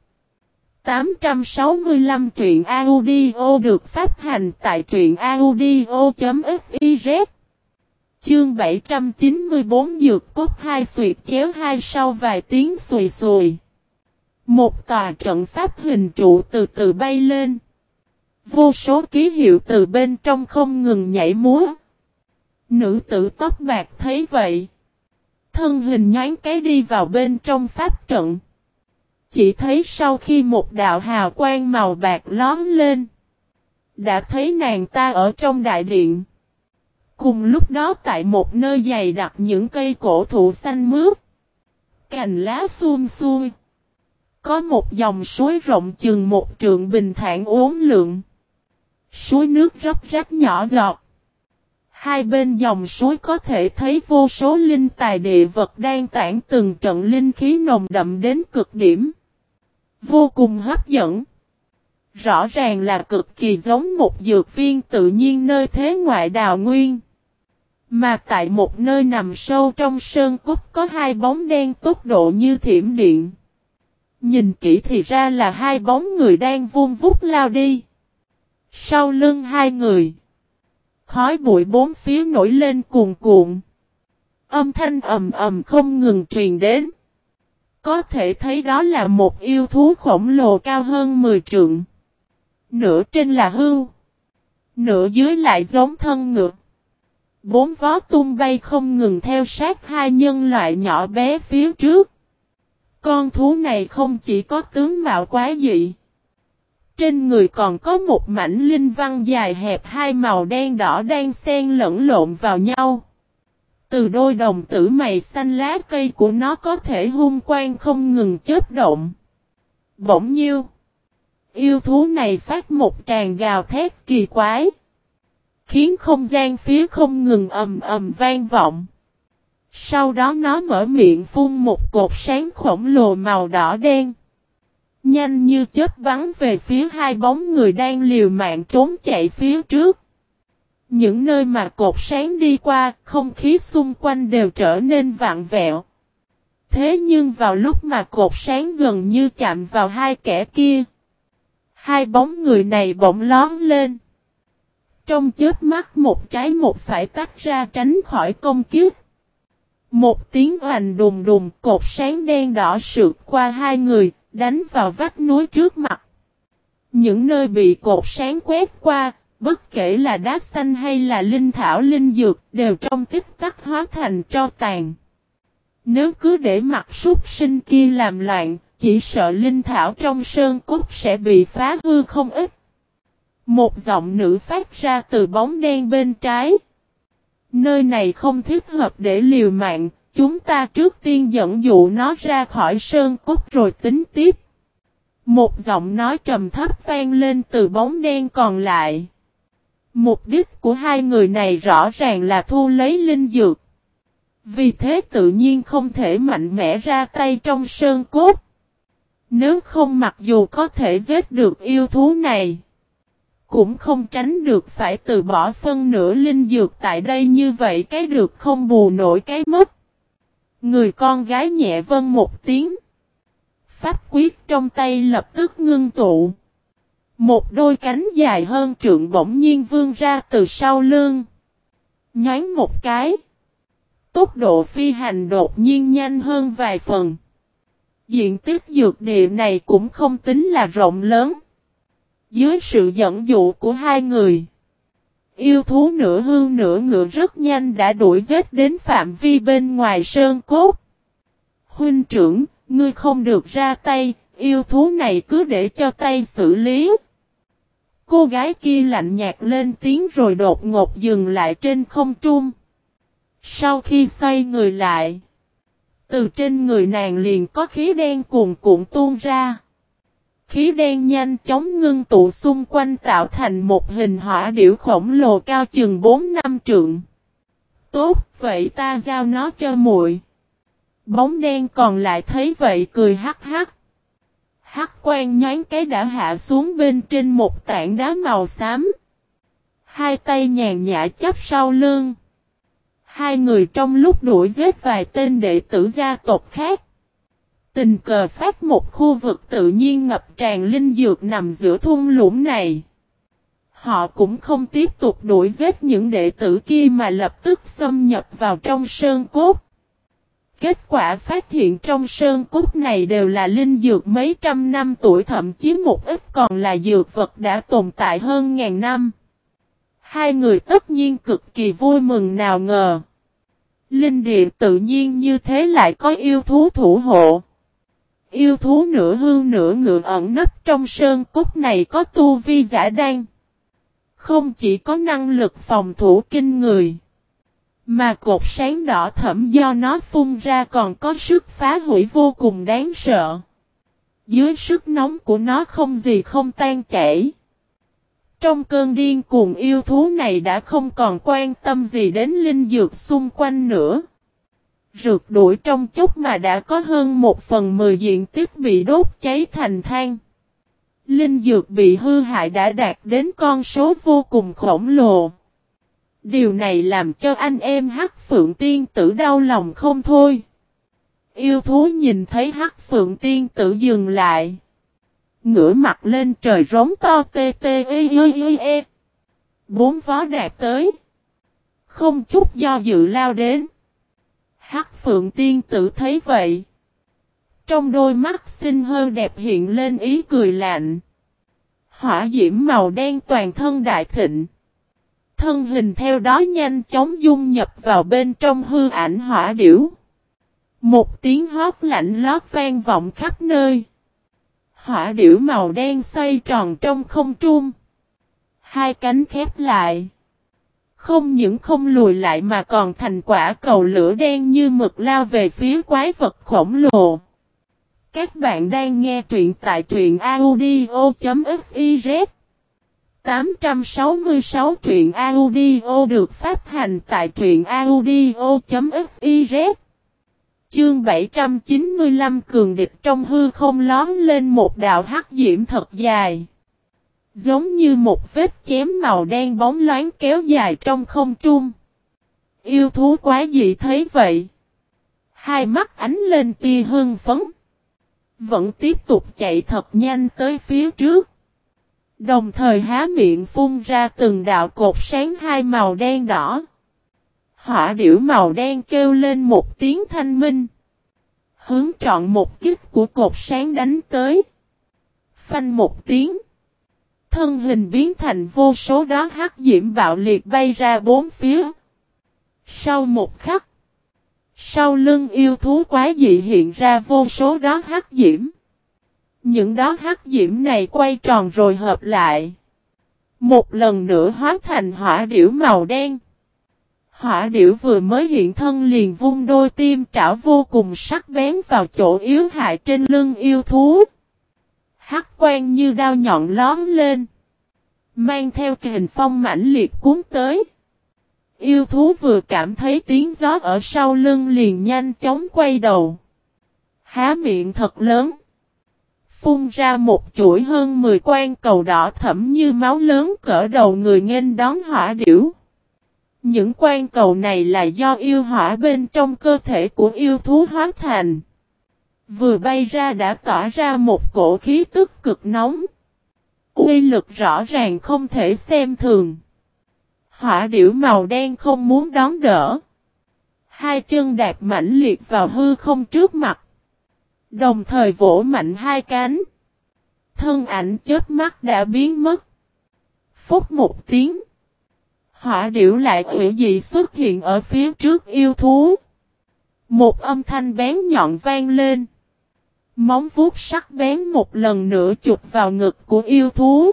865 truyện audio được phát hành tại truyện audio.fiz. Chương 794 dược cốt 2 xuyệt chéo 2 sau vài tiếng xùi xùi. Một tòa trận pháp hình trụ từ từ bay lên. Vô số ký hiệu từ bên trong không ngừng nhảy múa. Nữ tử tóc bạc thấy vậy. Thân hình nhoáng cái đi vào bên trong pháp trận. Chỉ thấy sau khi một đạo hào quang màu bạc lóe lên. Đã thấy nàng ta ở trong đại điện. Cùng lúc đó tại một nơi dày đặc những cây cổ thụ xanh mướt. Cành lá xum xuôi. Có một dòng suối rộng chừng một trượng bình thản uốn lượn. Suối nước róc rách nhỏ giọt. Hai bên dòng suối có thể thấy vô số linh tài địa vật đang tản từng trận linh khí nồng đậm đến cực điểm. Vô cùng hấp dẫn. Rõ ràng là cực kỳ giống một dược viên tự nhiên nơi thế ngoại đào nguyên. Mà tại một nơi nằm sâu trong sơn cốt có hai bóng đen tốc độ như thiểm điện. Nhìn kỹ thì ra là hai bóng người đang vun vút lao đi. Sau lưng hai người. Khói bụi bốn phía nổi lên cuồn cuộn. Âm thanh ầm ầm không ngừng truyền đến. Có thể thấy đó là một yêu thú khổng lồ cao hơn 10 trượng. Nửa trên là hươu, nửa dưới lại giống thân ngựa. Bốn vó tung bay không ngừng theo sát hai nhân loại nhỏ bé phía trước. Con thú này không chỉ có tướng mạo quá dị. Trên người còn có một mảnh linh văn dài hẹp hai màu đen đỏ đang xen lẫn lộn vào nhau. Từ đôi đồng tử mày xanh lá cây của nó có thể hung quang không ngừng chớp động. Bỗng nhiêu, yêu thú này phát một tràng gào thét kỳ quái, khiến không gian phía không ngừng ầm ầm vang vọng. Sau đó nó mở miệng phun một cột sáng khổng lồ màu đỏ đen, nhanh như chớp bắn về phía hai bóng người đang liều mạng trốn chạy phía trước. Những nơi mà cột sáng đi qua, không khí xung quanh đều trở nên vặn vẹo. Thế nhưng vào lúc mà cột sáng gần như chạm vào hai kẻ kia, hai bóng người này bỗng lóm lên. Trong chớp mắt một trái một phải tách ra tránh khỏi công kích. Một tiếng oành đùng đùng, cột sáng đen đỏ sượt qua hai người, đánh vào vách núi trước mặt. Những nơi bị cột sáng quét qua, bất kể là đá xanh hay là linh thảo linh dược, đều trong tích tắc hóa thành tro tàn. Nếu cứ để mặt súc sinh kia làm loạn, chỉ sợ linh thảo trong sơn cốt sẽ bị phá hư không ít. Một giọng nữ phát ra từ bóng đen bên trái. Nơi này không thích hợp để liều mạng, chúng ta trước tiên dẫn dụ nó ra khỏi sơn cốt rồi tính tiếp. Một giọng nói trầm thấp vang lên từ bóng đen còn lại. Mục đích của hai người này rõ ràng là thu lấy linh dược. Vì thế tự nhiên không thể mạnh mẽ ra tay trong sơn cốt. Nếu không, mặc dù có thể giết được yêu thú này, cũng không tránh được phải từ bỏ phân nửa linh dược tại đây, như vậy cái được không bù nổi cái mất. Người con gái nhẹ vâng một tiếng. Pháp quyết trong tay lập tức ngưng tụ. Một đôi cánh dài hơn trượng bỗng nhiên vươn ra từ sau lưng. Nhoáng một cái, tốc độ phi hành đột nhiên nhanh hơn vài phần. Diện tích dược địa này cũng không tính là rộng lớn. Dưới sự dẫn dụ của hai người, yêu thú nửa hươu nửa ngựa rất nhanh đã đuổi giết đến phạm vi bên ngoài sơn cốt. Huynh trưởng, ngươi không được ra tay, yêu thú này cứ để cho tay xử lý. Cô gái kia lạnh nhạt lên tiếng rồi đột ngột dừng lại trên không trung. Sau khi xoay người lại, từ trên người nàng liền có khí đen cuồn cuộn tuôn ra. Khí đen nhanh chóng ngưng tụ xung quanh tạo thành một hình hỏa điểu khổng lồ cao chừng 4-5 trượng. Tốt, vậy ta giao nó cho muội. Bóng đen còn lại thấy vậy cười hắc hắc. Hắc quang nhoáng cái đã hạ xuống bên trên một tảng đá màu xám. Hai tay nhàn nhã chắp sau lưng. Hai người trong lúc đuổi giết vài tên đệ tử gia tộc khác, tình cờ phát một khu vực tự nhiên ngập tràn linh dược nằm giữa thung lũng này. Họ cũng không tiếp tục đuổi giết những đệ tử kia mà lập tức xâm nhập vào trong sơn cốt. Kết quả phát hiện trong sơn cốt này đều là linh dược mấy trăm năm tuổi, thậm chí một ít còn là dược vật đã tồn tại hơn ngàn năm. Hai người tất nhiên cực kỳ vui mừng, nào ngờ linh địa tự nhiên như thế lại có yêu thú thủ hộ. Yêu thú nửa hươu nửa ngựa ẩn nấp trong sơn cốt này có tu vi giả đan. Không chỉ có năng lực phòng thủ kinh người, mà cột sáng đỏ thẫm do nó phun ra còn có sức phá hủy vô cùng đáng sợ. Dưới sức nóng của nó không gì không tan chảy. Trong cơn điên cuồng, yêu thú này đã không còn quan tâm gì đến linh dược xung quanh nữa. Rượt đuổi trong chốc mà đã có hơn 1/10 diện tích bị đốt cháy thành than. Linh dược bị hư hại đã đạt đến con số vô cùng khổng lồ. Điều này làm cho anh em Hắc Phượng Tiên Tử đau lòng không thôi. Yêu thú nhìn thấy Hắc Phượng Tiên Tử dừng lại, ngửa mặt lên trời rống to tê tê ê ê ê ê. Bốn vó đạp tới, không chút do dự lao đến. Hắc Phượng Tiên Tử thấy vậy, Trong đôi mắt xinh hơn đẹp hiện lên ý cười lạnh. Hỏa diễm màu đen toàn thân đại thịnh. Thân hình theo đó nhanh chóng dung nhập vào bên trong hư ảnh hỏa điểu. Một tiếng hót lạnh lót vang vọng khắp nơi. Hỏa điểu màu đen xoay tròn trong không trung. Hai cánh khép lại. Không những không lùi lại mà còn thành quả cầu lửa đen như mực lao về phía quái vật khổng lồ. Các bạn đang nghe truyện tại truyện audio.fiz 866 truyện audio được phát hành tại truyện audio.fiz. Chương 795 cường địch trong hư không lóm lên một đạo hắc diễm thật dài. Giống như một vết chém màu đen bóng loáng kéo dài trong không trung. Yêu thú quá dị thấy vậy. Hai mắt ánh lên tia hưng phấn. Vẫn tiếp tục chạy thật nhanh tới phía trước. Đồng thời há miệng phun ra từng đạo cột sáng hai màu đen đỏ. Hỏa điểu màu đen kêu lên một tiếng thanh minh. Hướng trọn một kích của cột sáng đánh tới. Phanh một tiếng. Thân hình biến thành vô số đó hắc diễm bạo liệt bay ra bốn phía. Sau một khắc. Sau lưng yêu thú quái dị hiện ra vô số đó hắc diễm. Những đó hắc diễm này quay tròn rồi hợp lại. Một lần nữa hóa thành hỏa điểu màu đen. Hỏa điểu vừa mới hiện thân liền vung đôi tim trảo vô cùng sắc bén vào chỗ yếu hại trên lưng yêu thú. Hắc quang như đao nhọn lóm lên. Mang theo kình phong mãnh liệt cuốn tới. Yêu thú vừa cảm thấy tiếng gió ở sau lưng liền nhanh chóng quay đầu. Há miệng thật lớn. Phun ra một chuỗi hơn 10 quan cầu đỏ thẫm như máu lớn cỡ đầu người nghênh đón hỏa điểu. Những quan cầu này là do yêu hỏa bên trong cơ thể của yêu thú hóa thành. Vừa bay ra đã tỏa ra một cổ khí tức cực nóng. Uy lực rõ ràng không thể xem thường. Hỏa điểu màu đen không muốn đón đỡ. Hai chân đạp mãnh liệt vào hư không trước mặt. Đồng thời vỗ mạnh hai cánh. Thân ảnh chớp mắt đã biến mất. Phút một tiếng. Hỏa điểu lại ủy dị xuất hiện ở phía trước yêu thú. Một âm thanh bén nhọn vang lên. Móng vuốt sắc bén một lần nữa chụp vào ngực của yêu thú.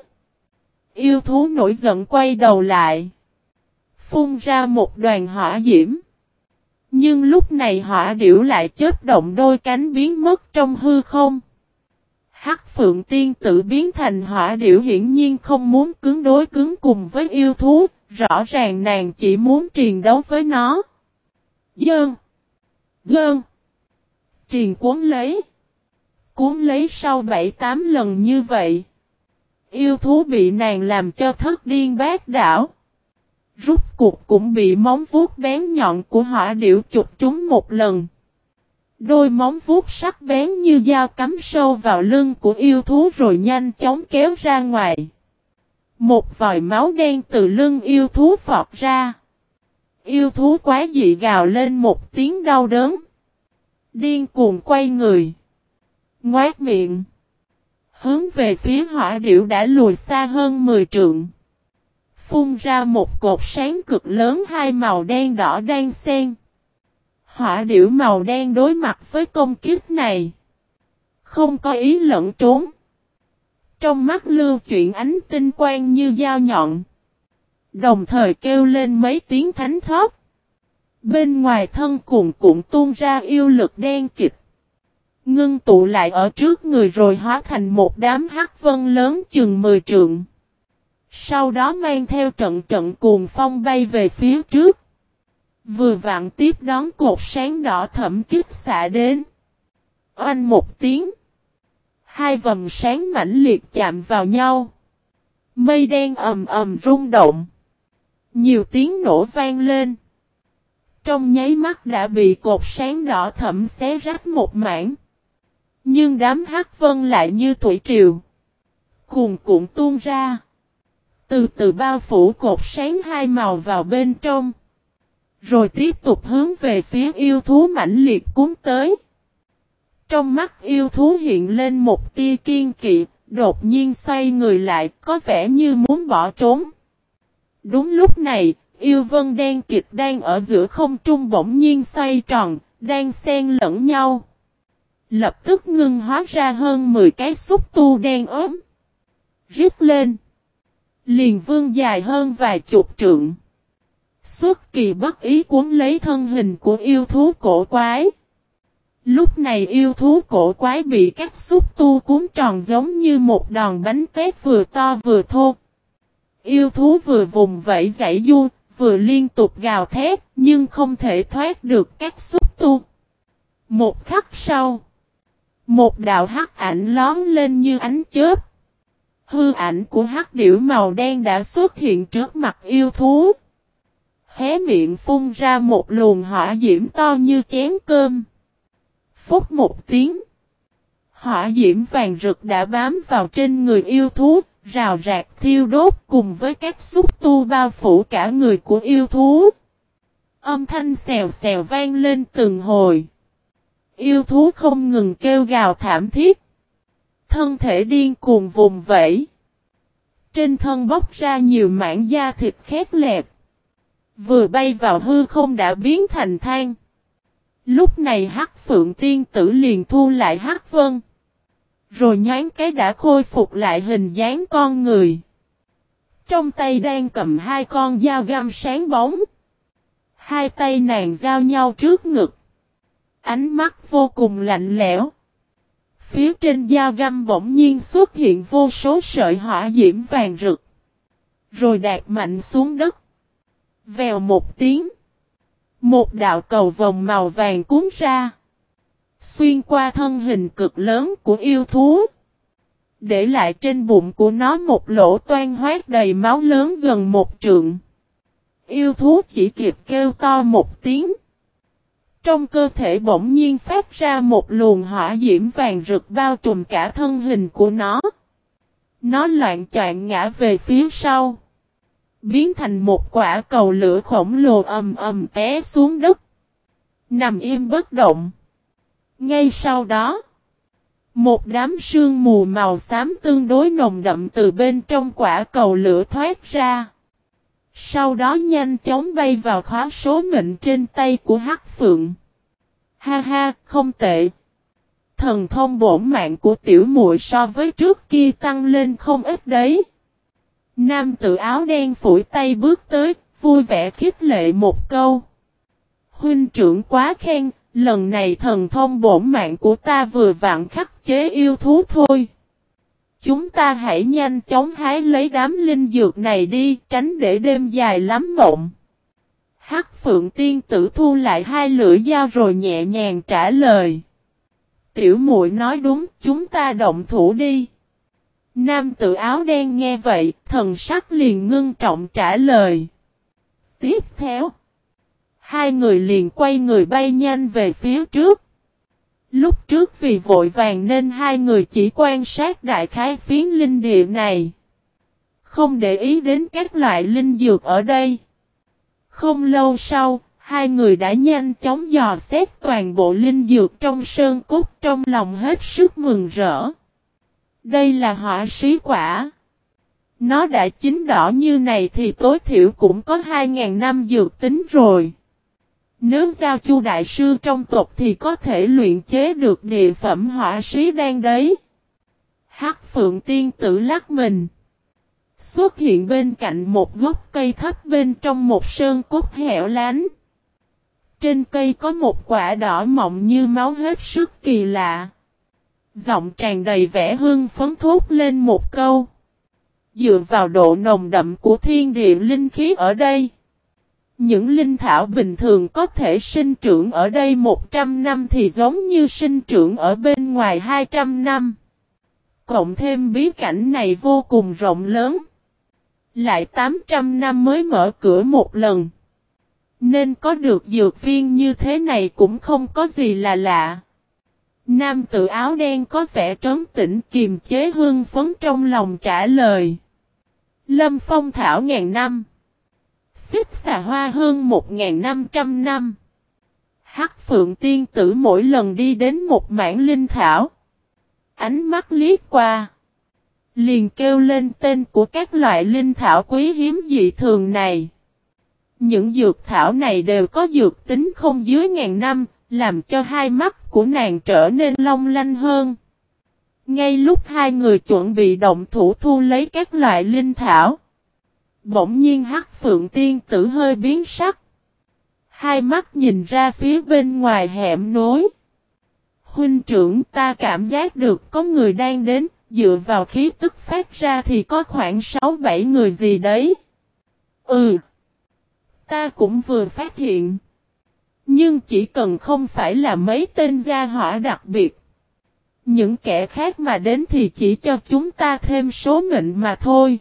Yêu thú nổi giận quay đầu lại. Phun ra một đoàn hỏa diễm. Nhưng lúc này hỏa điểu lại chớp động đôi cánh biến mất trong hư không. Hắc Phượng Tiên Tử biến thành hỏa điểu hiển nhiên không muốn cứng đối cứng cùng với yêu thú. Rõ ràng nàng chỉ muốn triền đấu với nó. Dơn. Gơn. Triền cuốn lấy. Cuốn lấy sau 7-8 lần như vậy. Yêu thú bị nàng làm cho thất điên bát đảo. Rút cuộc cũng bị móng vuốt bén nhọn của hỏa điểu chụp trúng một lần. Đôi móng vuốt sắc bén như dao cắm sâu vào lưng của yêu thú rồi nhanh chóng kéo ra ngoài. Một vòi máu đen từ lưng yêu thú phọt ra. Yêu thú quá dị gào lên một tiếng đau đớn. Điên cuồng quay người. Ngoác miệng. Hướng về phía hỏa điểu đã lùi xa hơn 10 trượng. Phun ra một cột sáng cực lớn hai màu đen đỏ đan xen. Hỏa điểu màu đen đối mặt với công kích này. Không có ý lẫn trốn. Trong mắt lưu chuyển ánh tinh quang như dao nhọn. Đồng thời kêu lên mấy tiếng thánh thót. Bên ngoài thân cuồn cuộn tuôn ra yêu lực đen kịch. Ngưng tụ lại ở trước người rồi hóa thành một đám hắc vân lớn chừng 10 trượng. Sau đó mang theo trận trận cuồng phong bay về phía trước. Vừa vặn tiếp đón cột sáng đỏ thẫm kích xạ đến. Oanh một tiếng. Hai vầng sáng mãnh liệt chạm vào nhau. Mây đen ầm ầm rung động. Nhiều tiếng nổ vang lên. Trong nháy mắt đã bị cột sáng đỏ thẫm xé rách một mảng. Nhưng đám hắc vân lại như thủy triều. Cuồn cuộn tuôn ra. Từ từ bao phủ cột sáng hai màu vào bên trong. Rồi tiếp tục hướng về phía yêu thú mãnh liệt cuốn tới. Trong mắt yêu thú hiện lên một tia kiên kỵ, đột nhiên xoay người lại, có vẻ như muốn bỏ trốn. Đúng lúc này, yêu vân đen kịt đang ở giữa không trung bỗng nhiên xoay tròn, đang xen lẫn nhau. Lập tức ngưng hóa ra hơn 10 cái xúc tu đen ốm. Rít lên. Liền vương dài hơn vài chục trượng. Xuất kỳ bất ý cuốn lấy thân hình của yêu thú cổ quái. Lúc này yêu thú cổ quái bị các xúc tu cuốn tròn giống như một đòn bánh tét vừa to vừa thô. Yêu thú vừa vùng vẫy giãy giụa, vừa liên tục gào thét, nhưng không thể thoát được các xúc tu. Một khắc sau, một đạo hắc ảnh lóe lên như ánh chớp. Hư ảnh của hắc điểu màu đen đã xuất hiện trước mặt yêu thú. Hé miệng phun ra một luồng hỏa diễm to như chén cơm. Phốc một tiếng. Hỏa diễm vàng rực đã bám vào trên người yêu thú, rào rạc thiêu đốt cùng với các xúc tu bao phủ cả người của yêu thú. Âm thanh xèo xèo vang lên từng hồi. Yêu thú không ngừng kêu gào thảm thiết. Thân thể điên cuồng vùng vẫy. Trên thân bốc ra nhiều mảng da thịt khét lẹt. Vừa bay vào hư không đã biến thành than. Lúc này Hắc Phượng Tiên Tử liền thu lại Hắc Vân. Rồi nhoáng cái đã khôi phục lại hình dáng con người. Trong tay đang cầm hai con dao găm sáng bóng. Hai tay nàng giao nhau trước ngực. Ánh mắt vô cùng lạnh lẽo. Phía trên dao găm bỗng nhiên xuất hiện vô số sợi hỏa diễm vàng rực. Rồi đạp mạnh xuống đất. Vèo một tiếng. Một đạo cầu vồng màu vàng cuốn ra. Xuyên qua thân hình cực lớn của yêu thú. Để lại trên bụng của nó một lỗ toan hoét đầy máu lớn gần một trượng. Yêu thú chỉ kịp kêu to một tiếng. Trong cơ thể bỗng nhiên phát ra một luồng hỏa diễm vàng rực bao trùm cả thân hình của nó. Nó loạn choạng ngã về phía sau. Biến thành một quả cầu lửa khổng lồ ầm ầm té xuống đất. Nằm im bất động. Ngay sau đó, một đám sương mù màu xám tương đối nồng đậm từ bên trong quả cầu lửa thoát ra. Sau đó nhanh chóng bay vào khóa số mệnh trên tay của Hắc Phượng. Ha ha, không tệ. Thần thông bổn mạng của tiểu muội so với trước kia tăng lên không ít đấy. Nam tử áo đen phủi tay bước tới, vui vẻ khích lệ một câu. Huynh trưởng quá khen, lần này thần thông bổn mạng của ta vừa vặn khắc chế yêu thú thôi. Chúng ta hãy nhanh chóng hái lấy đám linh dược này đi, tránh để đêm dài lắm mộng. Hắc Phượng Tiên Tử thu lại hai lưỡi dao rồi nhẹ nhàng trả lời. Tiểu muội nói đúng, chúng ta động thủ đi. Nam tử áo đen nghe vậy, thần sắc liền ngưng trọng trả lời. Tiếp theo, hai người liền quay người bay nhanh về phía trước. Lúc trước vì vội vàng nên hai người chỉ quan sát đại khái phiến linh địa này. Không để ý đến các loại linh dược ở đây. Không lâu sau, hai người đã nhanh chóng dò xét toàn bộ linh dược trong sơn cốt trong lòng hết sức mừng rỡ. Đây là hỏa sĩ quả. Nó đã chín đỏ như này thì tối thiểu cũng có 2.000 năm dược tính rồi. Nếu giao Chu đại sư trong tộc thì có thể luyện chế được địa phẩm hỏa sĩ đan đấy. Hắc Phượng Tiên Tử lắc mình. Xuất hiện bên cạnh một gốc cây thấp bên trong một sơn cốt hẻo lánh. Trên cây có một quả đỏ mọng như máu hết sức kỳ lạ. Giọng tràn đầy vẻ hưng phấn thốt lên một câu. Dựa vào độ nồng đậm của thiên địa linh khí ở đây. Những linh thảo bình thường có thể sinh trưởng ở đây 100 năm thì giống như sinh trưởng ở bên ngoài 200 năm. Cộng thêm bí cảnh này vô cùng rộng lớn. Lại 800 năm mới mở cửa một lần. Nên có được dược viên như thế này cũng không có gì là lạ. Nam tử áo đen có vẻ trấn tĩnh kiềm chế hưng phấn trong lòng trả lời. Lâm phong thảo ngàn năm. Xích xà hoa hơn 1.500 năm. Hắc Phượng tiên tử mỗi lần đi đến một mảng linh thảo, ánh mắt liếc qua, liền kêu lên tên của các loại linh thảo quý hiếm dị thường này. Những dược thảo này đều có dược tính không dưới ngàn năm, làm cho hai mắt của nàng trở nên long lanh hơn. Ngay lúc hai người chuẩn bị động thủ thu lấy các loại linh thảo, bỗng nhiên Hắc Phượng tiên tử hơi biến sắc. Hai mắt nhìn ra phía bên ngoài hẻm núi. Huynh trưởng, ta cảm giác được có người đang đến, dựa vào khí tức phát ra thì có khoảng 6-7 người gì đấy. Ta cũng vừa phát hiện. Nhưng chỉ cần không phải là mấy tên gia hỏa đặc biệt. Những kẻ khác mà đến thì chỉ cho chúng ta thêm số mệnh mà thôi.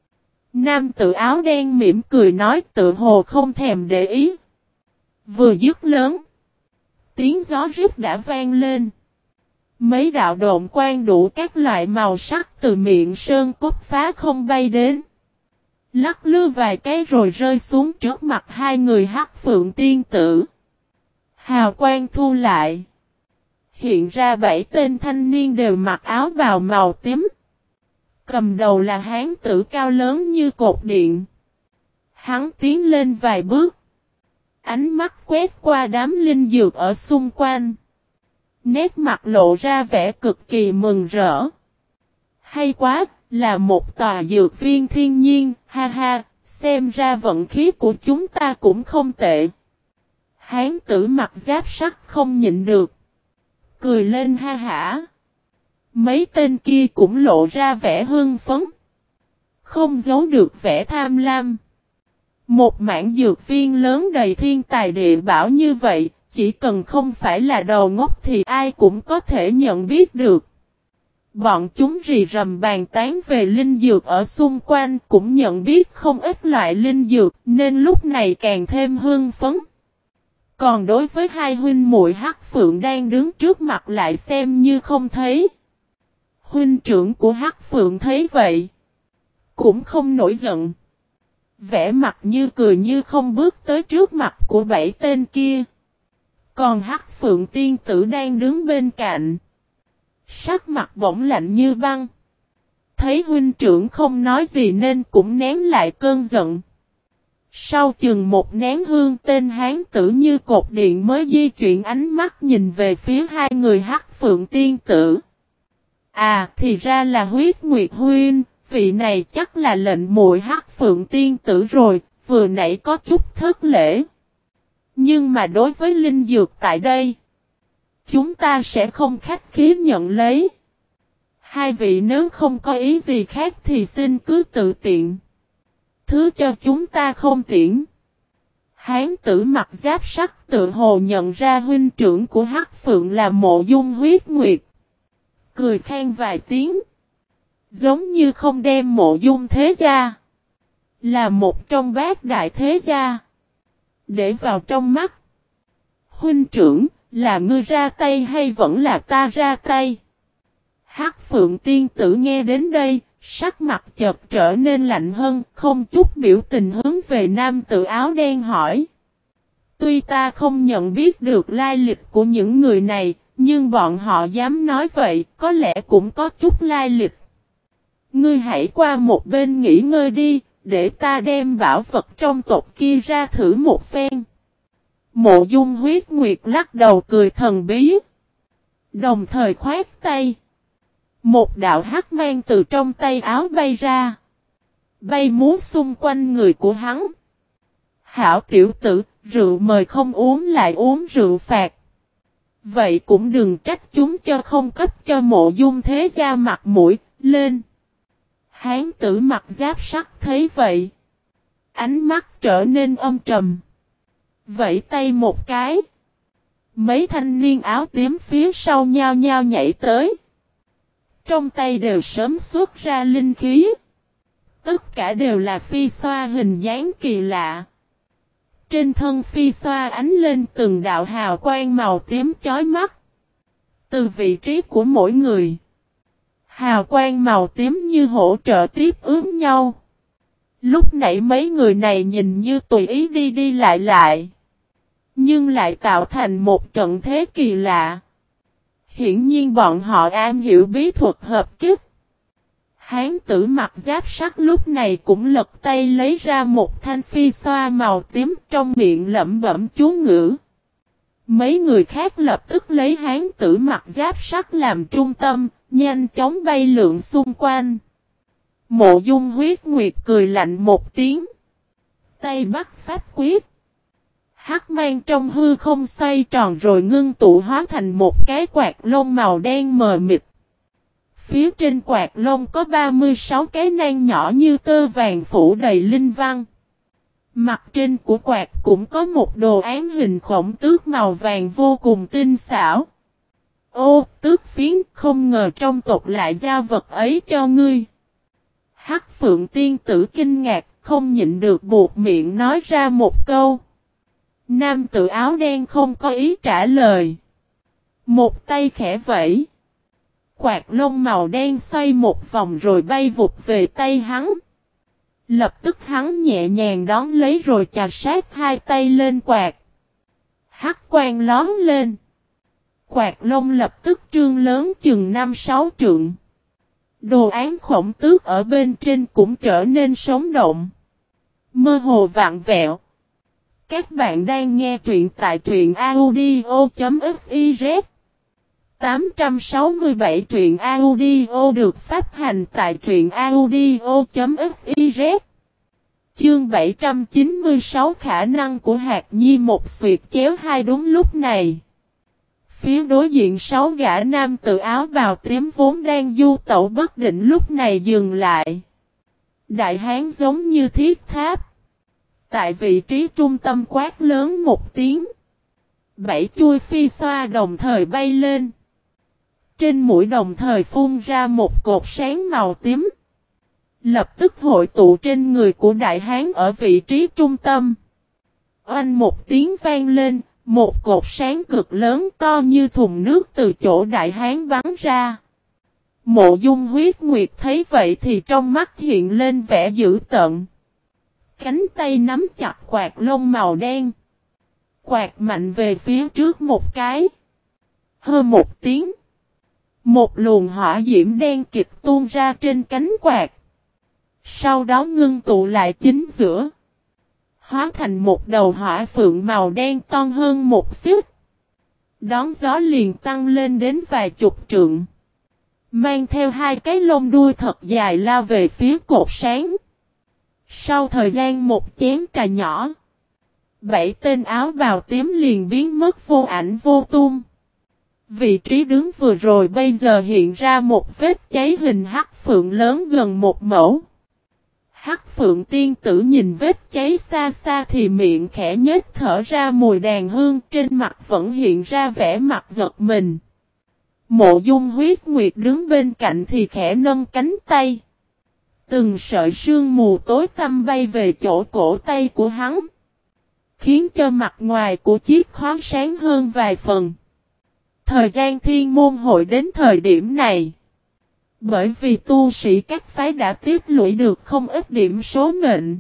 Nam tử áo đen mỉm cười nói, tự hồ không thèm để ý. Vừa dứt lớn, tiếng gió rít đã vang lên. Mấy đạo độn quang đủ các loại màu sắc từ miệng sơn cốt phá không bay đến. Lắc lư vài cái rồi rơi xuống trước mặt hai người Hắc Phượng tiên tử. Hào quang thu lại. Hiện ra 7 tên thanh niên đều mặc áo bào màu tím. Cầm đầu là hán tử cao lớn như cột điện. Hắn tiến lên vài bước. Ánh mắt quét qua đám linh dược ở xung quanh. Nét mặt lộ ra vẻ cực kỳ mừng rỡ. Hay quá, là một tòa dược viên thiên nhiên, ha ha, xem ra vận khí của chúng ta cũng không tệ. Hán tử mặt giáp sắt không nhịn được. Cười lên ha hả. Mấy tên kia cũng lộ ra vẻ hưng phấn. Không giấu được vẻ tham lam. Một mảng dược viên lớn đầy thiên tài địa bảo như vậy, chỉ cần không phải là đầu ngốc thì ai cũng có thể nhận biết được. Bọn chúng rì rầm bàn tán về linh dược ở xung quanh cũng nhận biết không ít loại linh dược nên lúc này càng thêm hưng phấn. Còn đối với hai huynh muội Hắc Phượng đang đứng trước mặt lại xem như không thấy. Huynh trưởng của Hắc Phượng thấy vậy, cũng không nổi giận. Vẻ mặt như cười như không bước tới trước mặt của 7 tên kia. Còn Hắc Phượng tiên tử đang đứng bên cạnh. Sắc mặt bỗng lạnh như băng. Thấy huynh trưởng không nói gì nên cũng nén lại cơn giận. Sau chừng một nén hương tên hán tử như cột điện mới di chuyển ánh mắt nhìn về phía hai người Hắc Phượng tiên tử. À thì ra là Huyết Nguyệt huynh, vị này chắc là lệnh muội Hắc Phượng tiên tử rồi, vừa nãy có chút thất lễ. Nhưng mà đối với linh dược tại đây, chúng ta sẽ không khách khí nhận lấy. Hai vị nếu không có ý gì khác thì xin cứ tự tiện. Thứ cho chúng ta không tiễn. Hán tử mặc giáp sắt tự hồ nhận ra huynh trưởng của Hắc Phượng là Mộ Dung Huyết Nguyệt. Cười khen vài tiếng. Giống như không đem Mộ Dung thế gia, là một trong bát đại thế gia, để vào trong mắt. Huynh trưởng, là ngươi ra tay hay vẫn là ta ra tay? Hắc Phượng tiên tử nghe đến đây, sắc mặt chợt trở nên lạnh hơn, không chút biểu tình hướng về nam tử áo đen hỏi. Tuy ta không nhận biết được lai lịch của những người này, nhưng bọn họ dám nói vậy, có lẽ cũng có chút lai lịch. Ngươi hãy qua một bên nghỉ ngơi đi, để ta đem bảo vật trong tộc kia ra thử một phen. Mộ Dung Huyết Nguyệt lắc đầu cười thần bí. Đồng thời khoát tay. Một đạo hắc mang từ trong tay áo bay ra. Bay múa xung quanh người của hắn. Hảo tiểu tử, rượu mời không uống lại uống rượu phạt. Vậy cũng đừng trách chúng cho không cấp cho Mộ Dung thế gia mặt mũi, lên. Hán tử mặt giáp sắt thấy vậy. Ánh mắt trở nên âm trầm. Vẫy tay một cái. Mấy thanh niên áo tím phía sau nhao nhao nhảy tới. Trong tay đều sớm xuất ra linh khí. Tất cả đều là phi xoa hình dáng kỳ lạ. Trên thân phi xoa ánh lên từng đạo hào quang màu tím chói mắt. Từ vị trí của mỗi người, hào quang màu tím như hỗ trợ tiếp ứng nhau. Lúc nãy mấy người này nhìn như tùy ý đi đi lại lại. Nhưng lại tạo thành một trận thế kỳ lạ. Hiển nhiên bọn họ am hiểu bí thuật hợp kích. Hán tử mặc giáp sắt lúc này cũng lật tay lấy ra một thanh phi xoa màu tím, trong miệng lẩm bẩm chú ngữ. Mấy người khác lập tức lấy hán tử mặc giáp sắt làm trung tâm, nhanh chóng bay lượn xung quanh. Mộ Dung Huyết Nguyệt cười lạnh một tiếng. Tay bắt pháp quyết. Hắc mang trong hư không xoay tròn rồi ngưng tụ hóa thành một cái quạt lông màu đen mờ mịt. Phía trên quạt lông có 36 cái nang nhỏ như tơ vàng phủ đầy linh văn. Mặt trên của quạt cũng có một đồ án hình khổng tước màu vàng vô cùng tinh xảo. Ô, tước phiến, không ngờ trong tộc lại giao vật ấy cho ngươi. Hắc Phượng tiên tử kinh ngạc, không nhịn được buột miệng nói ra một câu. Nam tử áo đen không có ý trả lời. Một tay khẽ vẫy. Quạt lông màu đen xoay một vòng rồi bay vụt về tay hắn. Lập tức hắn nhẹ nhàng đón lấy rồi chà sát hai tay lên quạt. Hắc quang lóm lên. Quạt lông lập tức trương lớn chừng 5-6 trượng. Đồ án khổng tước ở bên trên cũng trở nên sống động. Mơ hồ vặn vẹo. Các bạn đang nghe truyện tại truyện audio.fiz 867 truyện audio được phát hành tại truyện audio.fiz. Chương 796 khả năng của Hạt Nhi một xuyệt chéo hai. Đúng lúc này, phía đối diện 6 gã nam tự áo bào tím vốn đang du tẩu bất định lúc này dừng lại. Đại hán giống như thiết tháp. Tại vị trí trung tâm quát lớn một tiếng. 7 chuôi phi xoa đồng thời bay lên. Trên mũi đồng thời phun ra một cột sáng màu tím. Lập tức hội tụ trên người của đại hán ở vị trí trung tâm. Oanh một tiếng vang lên, một cột sáng cực lớn to như thùng nước từ chỗ đại hán bắn ra. Mộ Dung Huyết Nguyệt thấy vậy thì trong mắt hiện lên vẻ dữ tợn. Cánh tay nắm chặt quạt lông màu đen. Quạt mạnh về phía trước một cái. Hơ một tiếng. Một luồng hỏa diễm đen kịt tuôn ra trên cánh quạt. Sau đó ngưng tụ lại chính giữa. Hóa thành một đầu hỏa phượng màu đen to hơn một xíu. Đón gió liền tăng lên đến vài chục trượng. Mang theo hai cái lông đuôi thật dài lao về phía cột sáng. Sau thời gian một chén trà nhỏ, 7 tên áo bào tím liền biến mất vô ảnh vô tung. Vị trí đứng vừa rồi bây giờ hiện ra một vết cháy hình hắc phượng lớn gần một mẫu. Hắc Phượng tiên tử nhìn vết cháy xa xa thì miệng khẽ nhếch thở ra mùi đàn hương, trên mặt vẫn hiện ra vẻ mặt giật mình. Mộ Dung Huyết Nguyệt đứng bên cạnh thì khẽ nâng cánh tay. Từng sợi sương mù tối tăm bay về chỗ cổ tay của hắn, khiến cho mặt ngoài của chiếc khóa sáng hơn vài phần. Thời gian thiên môn hội đến thời điểm này, bởi vì tu sĩ các phái đã tiếp lũy được không ít điểm số mệnh,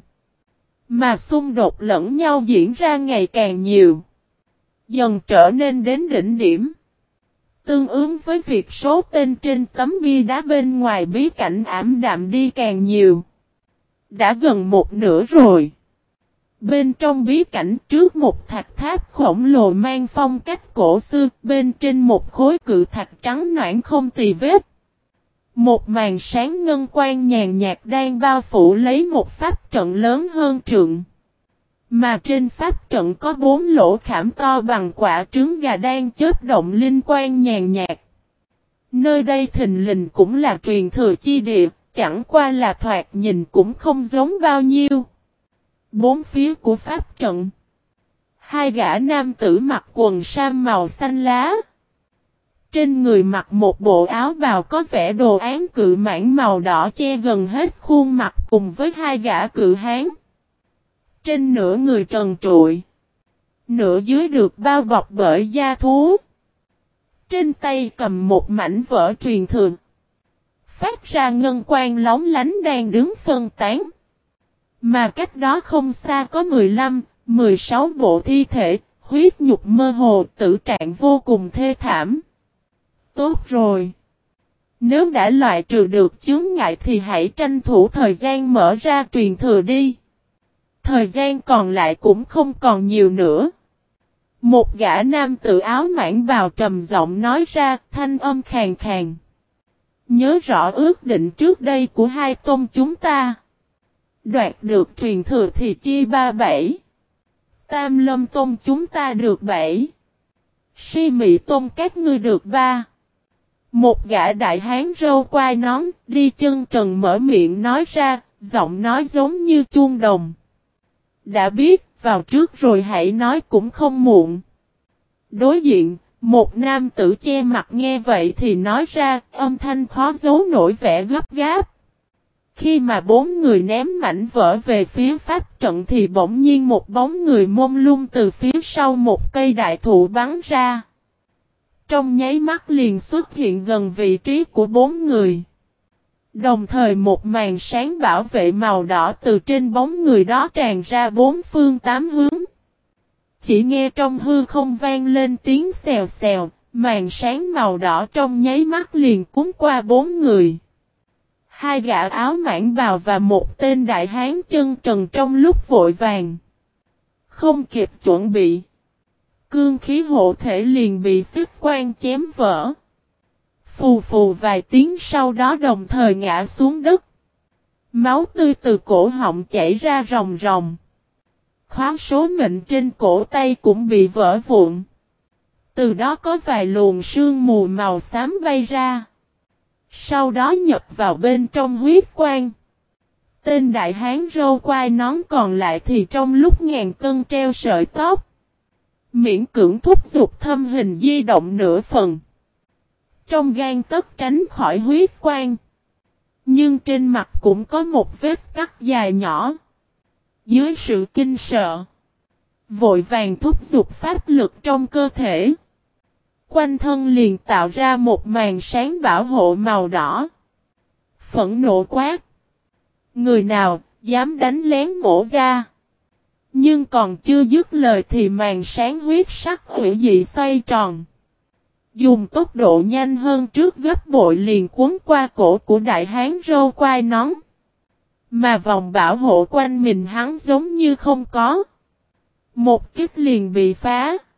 mà xung đột lẫn nhau diễn ra ngày càng nhiều, dần trở nên đến đỉnh điểm. Tương ứng với việc số tên trên tấm bia đá bên ngoài bí cảnh ảm đạm đi càng nhiều. Đã gần một nửa rồi. Bên trong bí cảnh trước một thạch tháp khổng lồ mang phong cách cổ xưa, bên trên một khối cự thạch trắng nõn không tì vết. Một màn sáng ngân quang nhàn nhạt đang bao phủ lấy một pháp trận lớn hơn trượng. Mà trên pháp trận có 4 lỗ khảm to bằng quả trứng gà đang chớp động linh quang nhàn nhạt. Nơi đây thình lình cũng là truyền thừa chi địa, chẳng qua là thoạt nhìn cũng không giống bao nhiêu. 4 phía của pháp trận, 2 gã nam tử mặc quần sam màu xanh lá. Trên người mặc một bộ áo bào có vẻ đồ án cự mãng màu đỏ che gần hết khuôn mặt cùng với 2 gã cự hán. Trên nửa người trần trụi, nửa dưới được bao bọc bởi da thú. Trên tay cầm một mảnh vỡ truyền thừa, phát ra ngân quang lóng lánh đang đứng phân tán. Mà cách đó không xa có 15, 16 bộ thi thể, huyết nhục mơ hồ, tử trạng vô cùng thê thảm. Tốt rồi. Nếu đã loại trừ được chướng ngại thì hãy tranh thủ thời gian mở ra truyền thừa đi. Thời gian còn lại cũng không còn nhiều nữa. Một gã nam tự áo mãng bào trầm giọng nói ra, thanh âm khàn khàn. Nhớ rõ ước định trước đây của hai tôn chúng ta. Đoạt được truyền thừa thì chia 3/7. Tam Lâm tôn chúng ta được 7. Si Mị tôn các ngươi được 3. Một gã đại hán râu quai nón, đi chân trần mở miệng nói ra, giọng nói giống như chuông đồng. Đã biết, vào trước rồi hãy nói cũng không muộn. Đối diện, một nam tử che mặt nghe vậy thì nói ra, âm thanh khó giấu nổi vẻ gấp gáp. Khi mà 4 người ném mảnh vỡ về phía pháp trận thì bỗng nhiên một bóng người mông lung từ phía sau một cây đại thụ bắn ra. Trong nháy mắt liền xuất hiện gần vị trí của 4 người. Đồng thời một màn sáng bảo vệ màu đỏ từ trên bóng người đó tràn ra 4 phương 8 hướng. Chỉ nghe trong hư không vang lên tiếng xèo xèo, màn sáng màu đỏ trong nháy mắt liền cuốn qua 4 người. 2 gã áo mãng bào và một tên đại hán chân trần trong lúc vội vàng. Không kịp chuẩn bị. Cương khí hộ thể liền bị xích quan chém vỡ. Phù phù vài tiếng sau đó đồng thời ngã xuống đất. Máu tươi từ cổ họng chảy ra ròng ròng. Khóa số mệnh trên cổ tay cũng bị vỡ vụn. Từ đó có vài luồng sương mù màu xám bay ra. Sau đó nhập vào bên trong huyết quang. Tên đại hán râu quai nón còn lại thì trong lúc ngàn cân treo sợi tóc. Miễn cưỡng thúc giục thâm hình di động nửa phần. Trong gan tấc tránh khỏi huyết quang. Nhưng trên mặt cũng có một vết cắt dài nhỏ. Dưới sự kinh sợ. Vội vàng thúc giục pháp lực trong cơ thể. Quanh thân liền tạo ra một màn sáng bảo hộ màu đỏ. Phẫn nộ quát. Người nào dám đánh lén mổ ra. Nhưng còn chưa dứt lời thì màn sáng huyết sắc hủy dị xoay tròn. Dùng tốc độ nhanh hơn trước gấp bội liền cuốn qua cổ của đại hán râu quai nón. Mà vòng bảo hộ quanh mình hắn giống như không có. Một kích liền bị phá.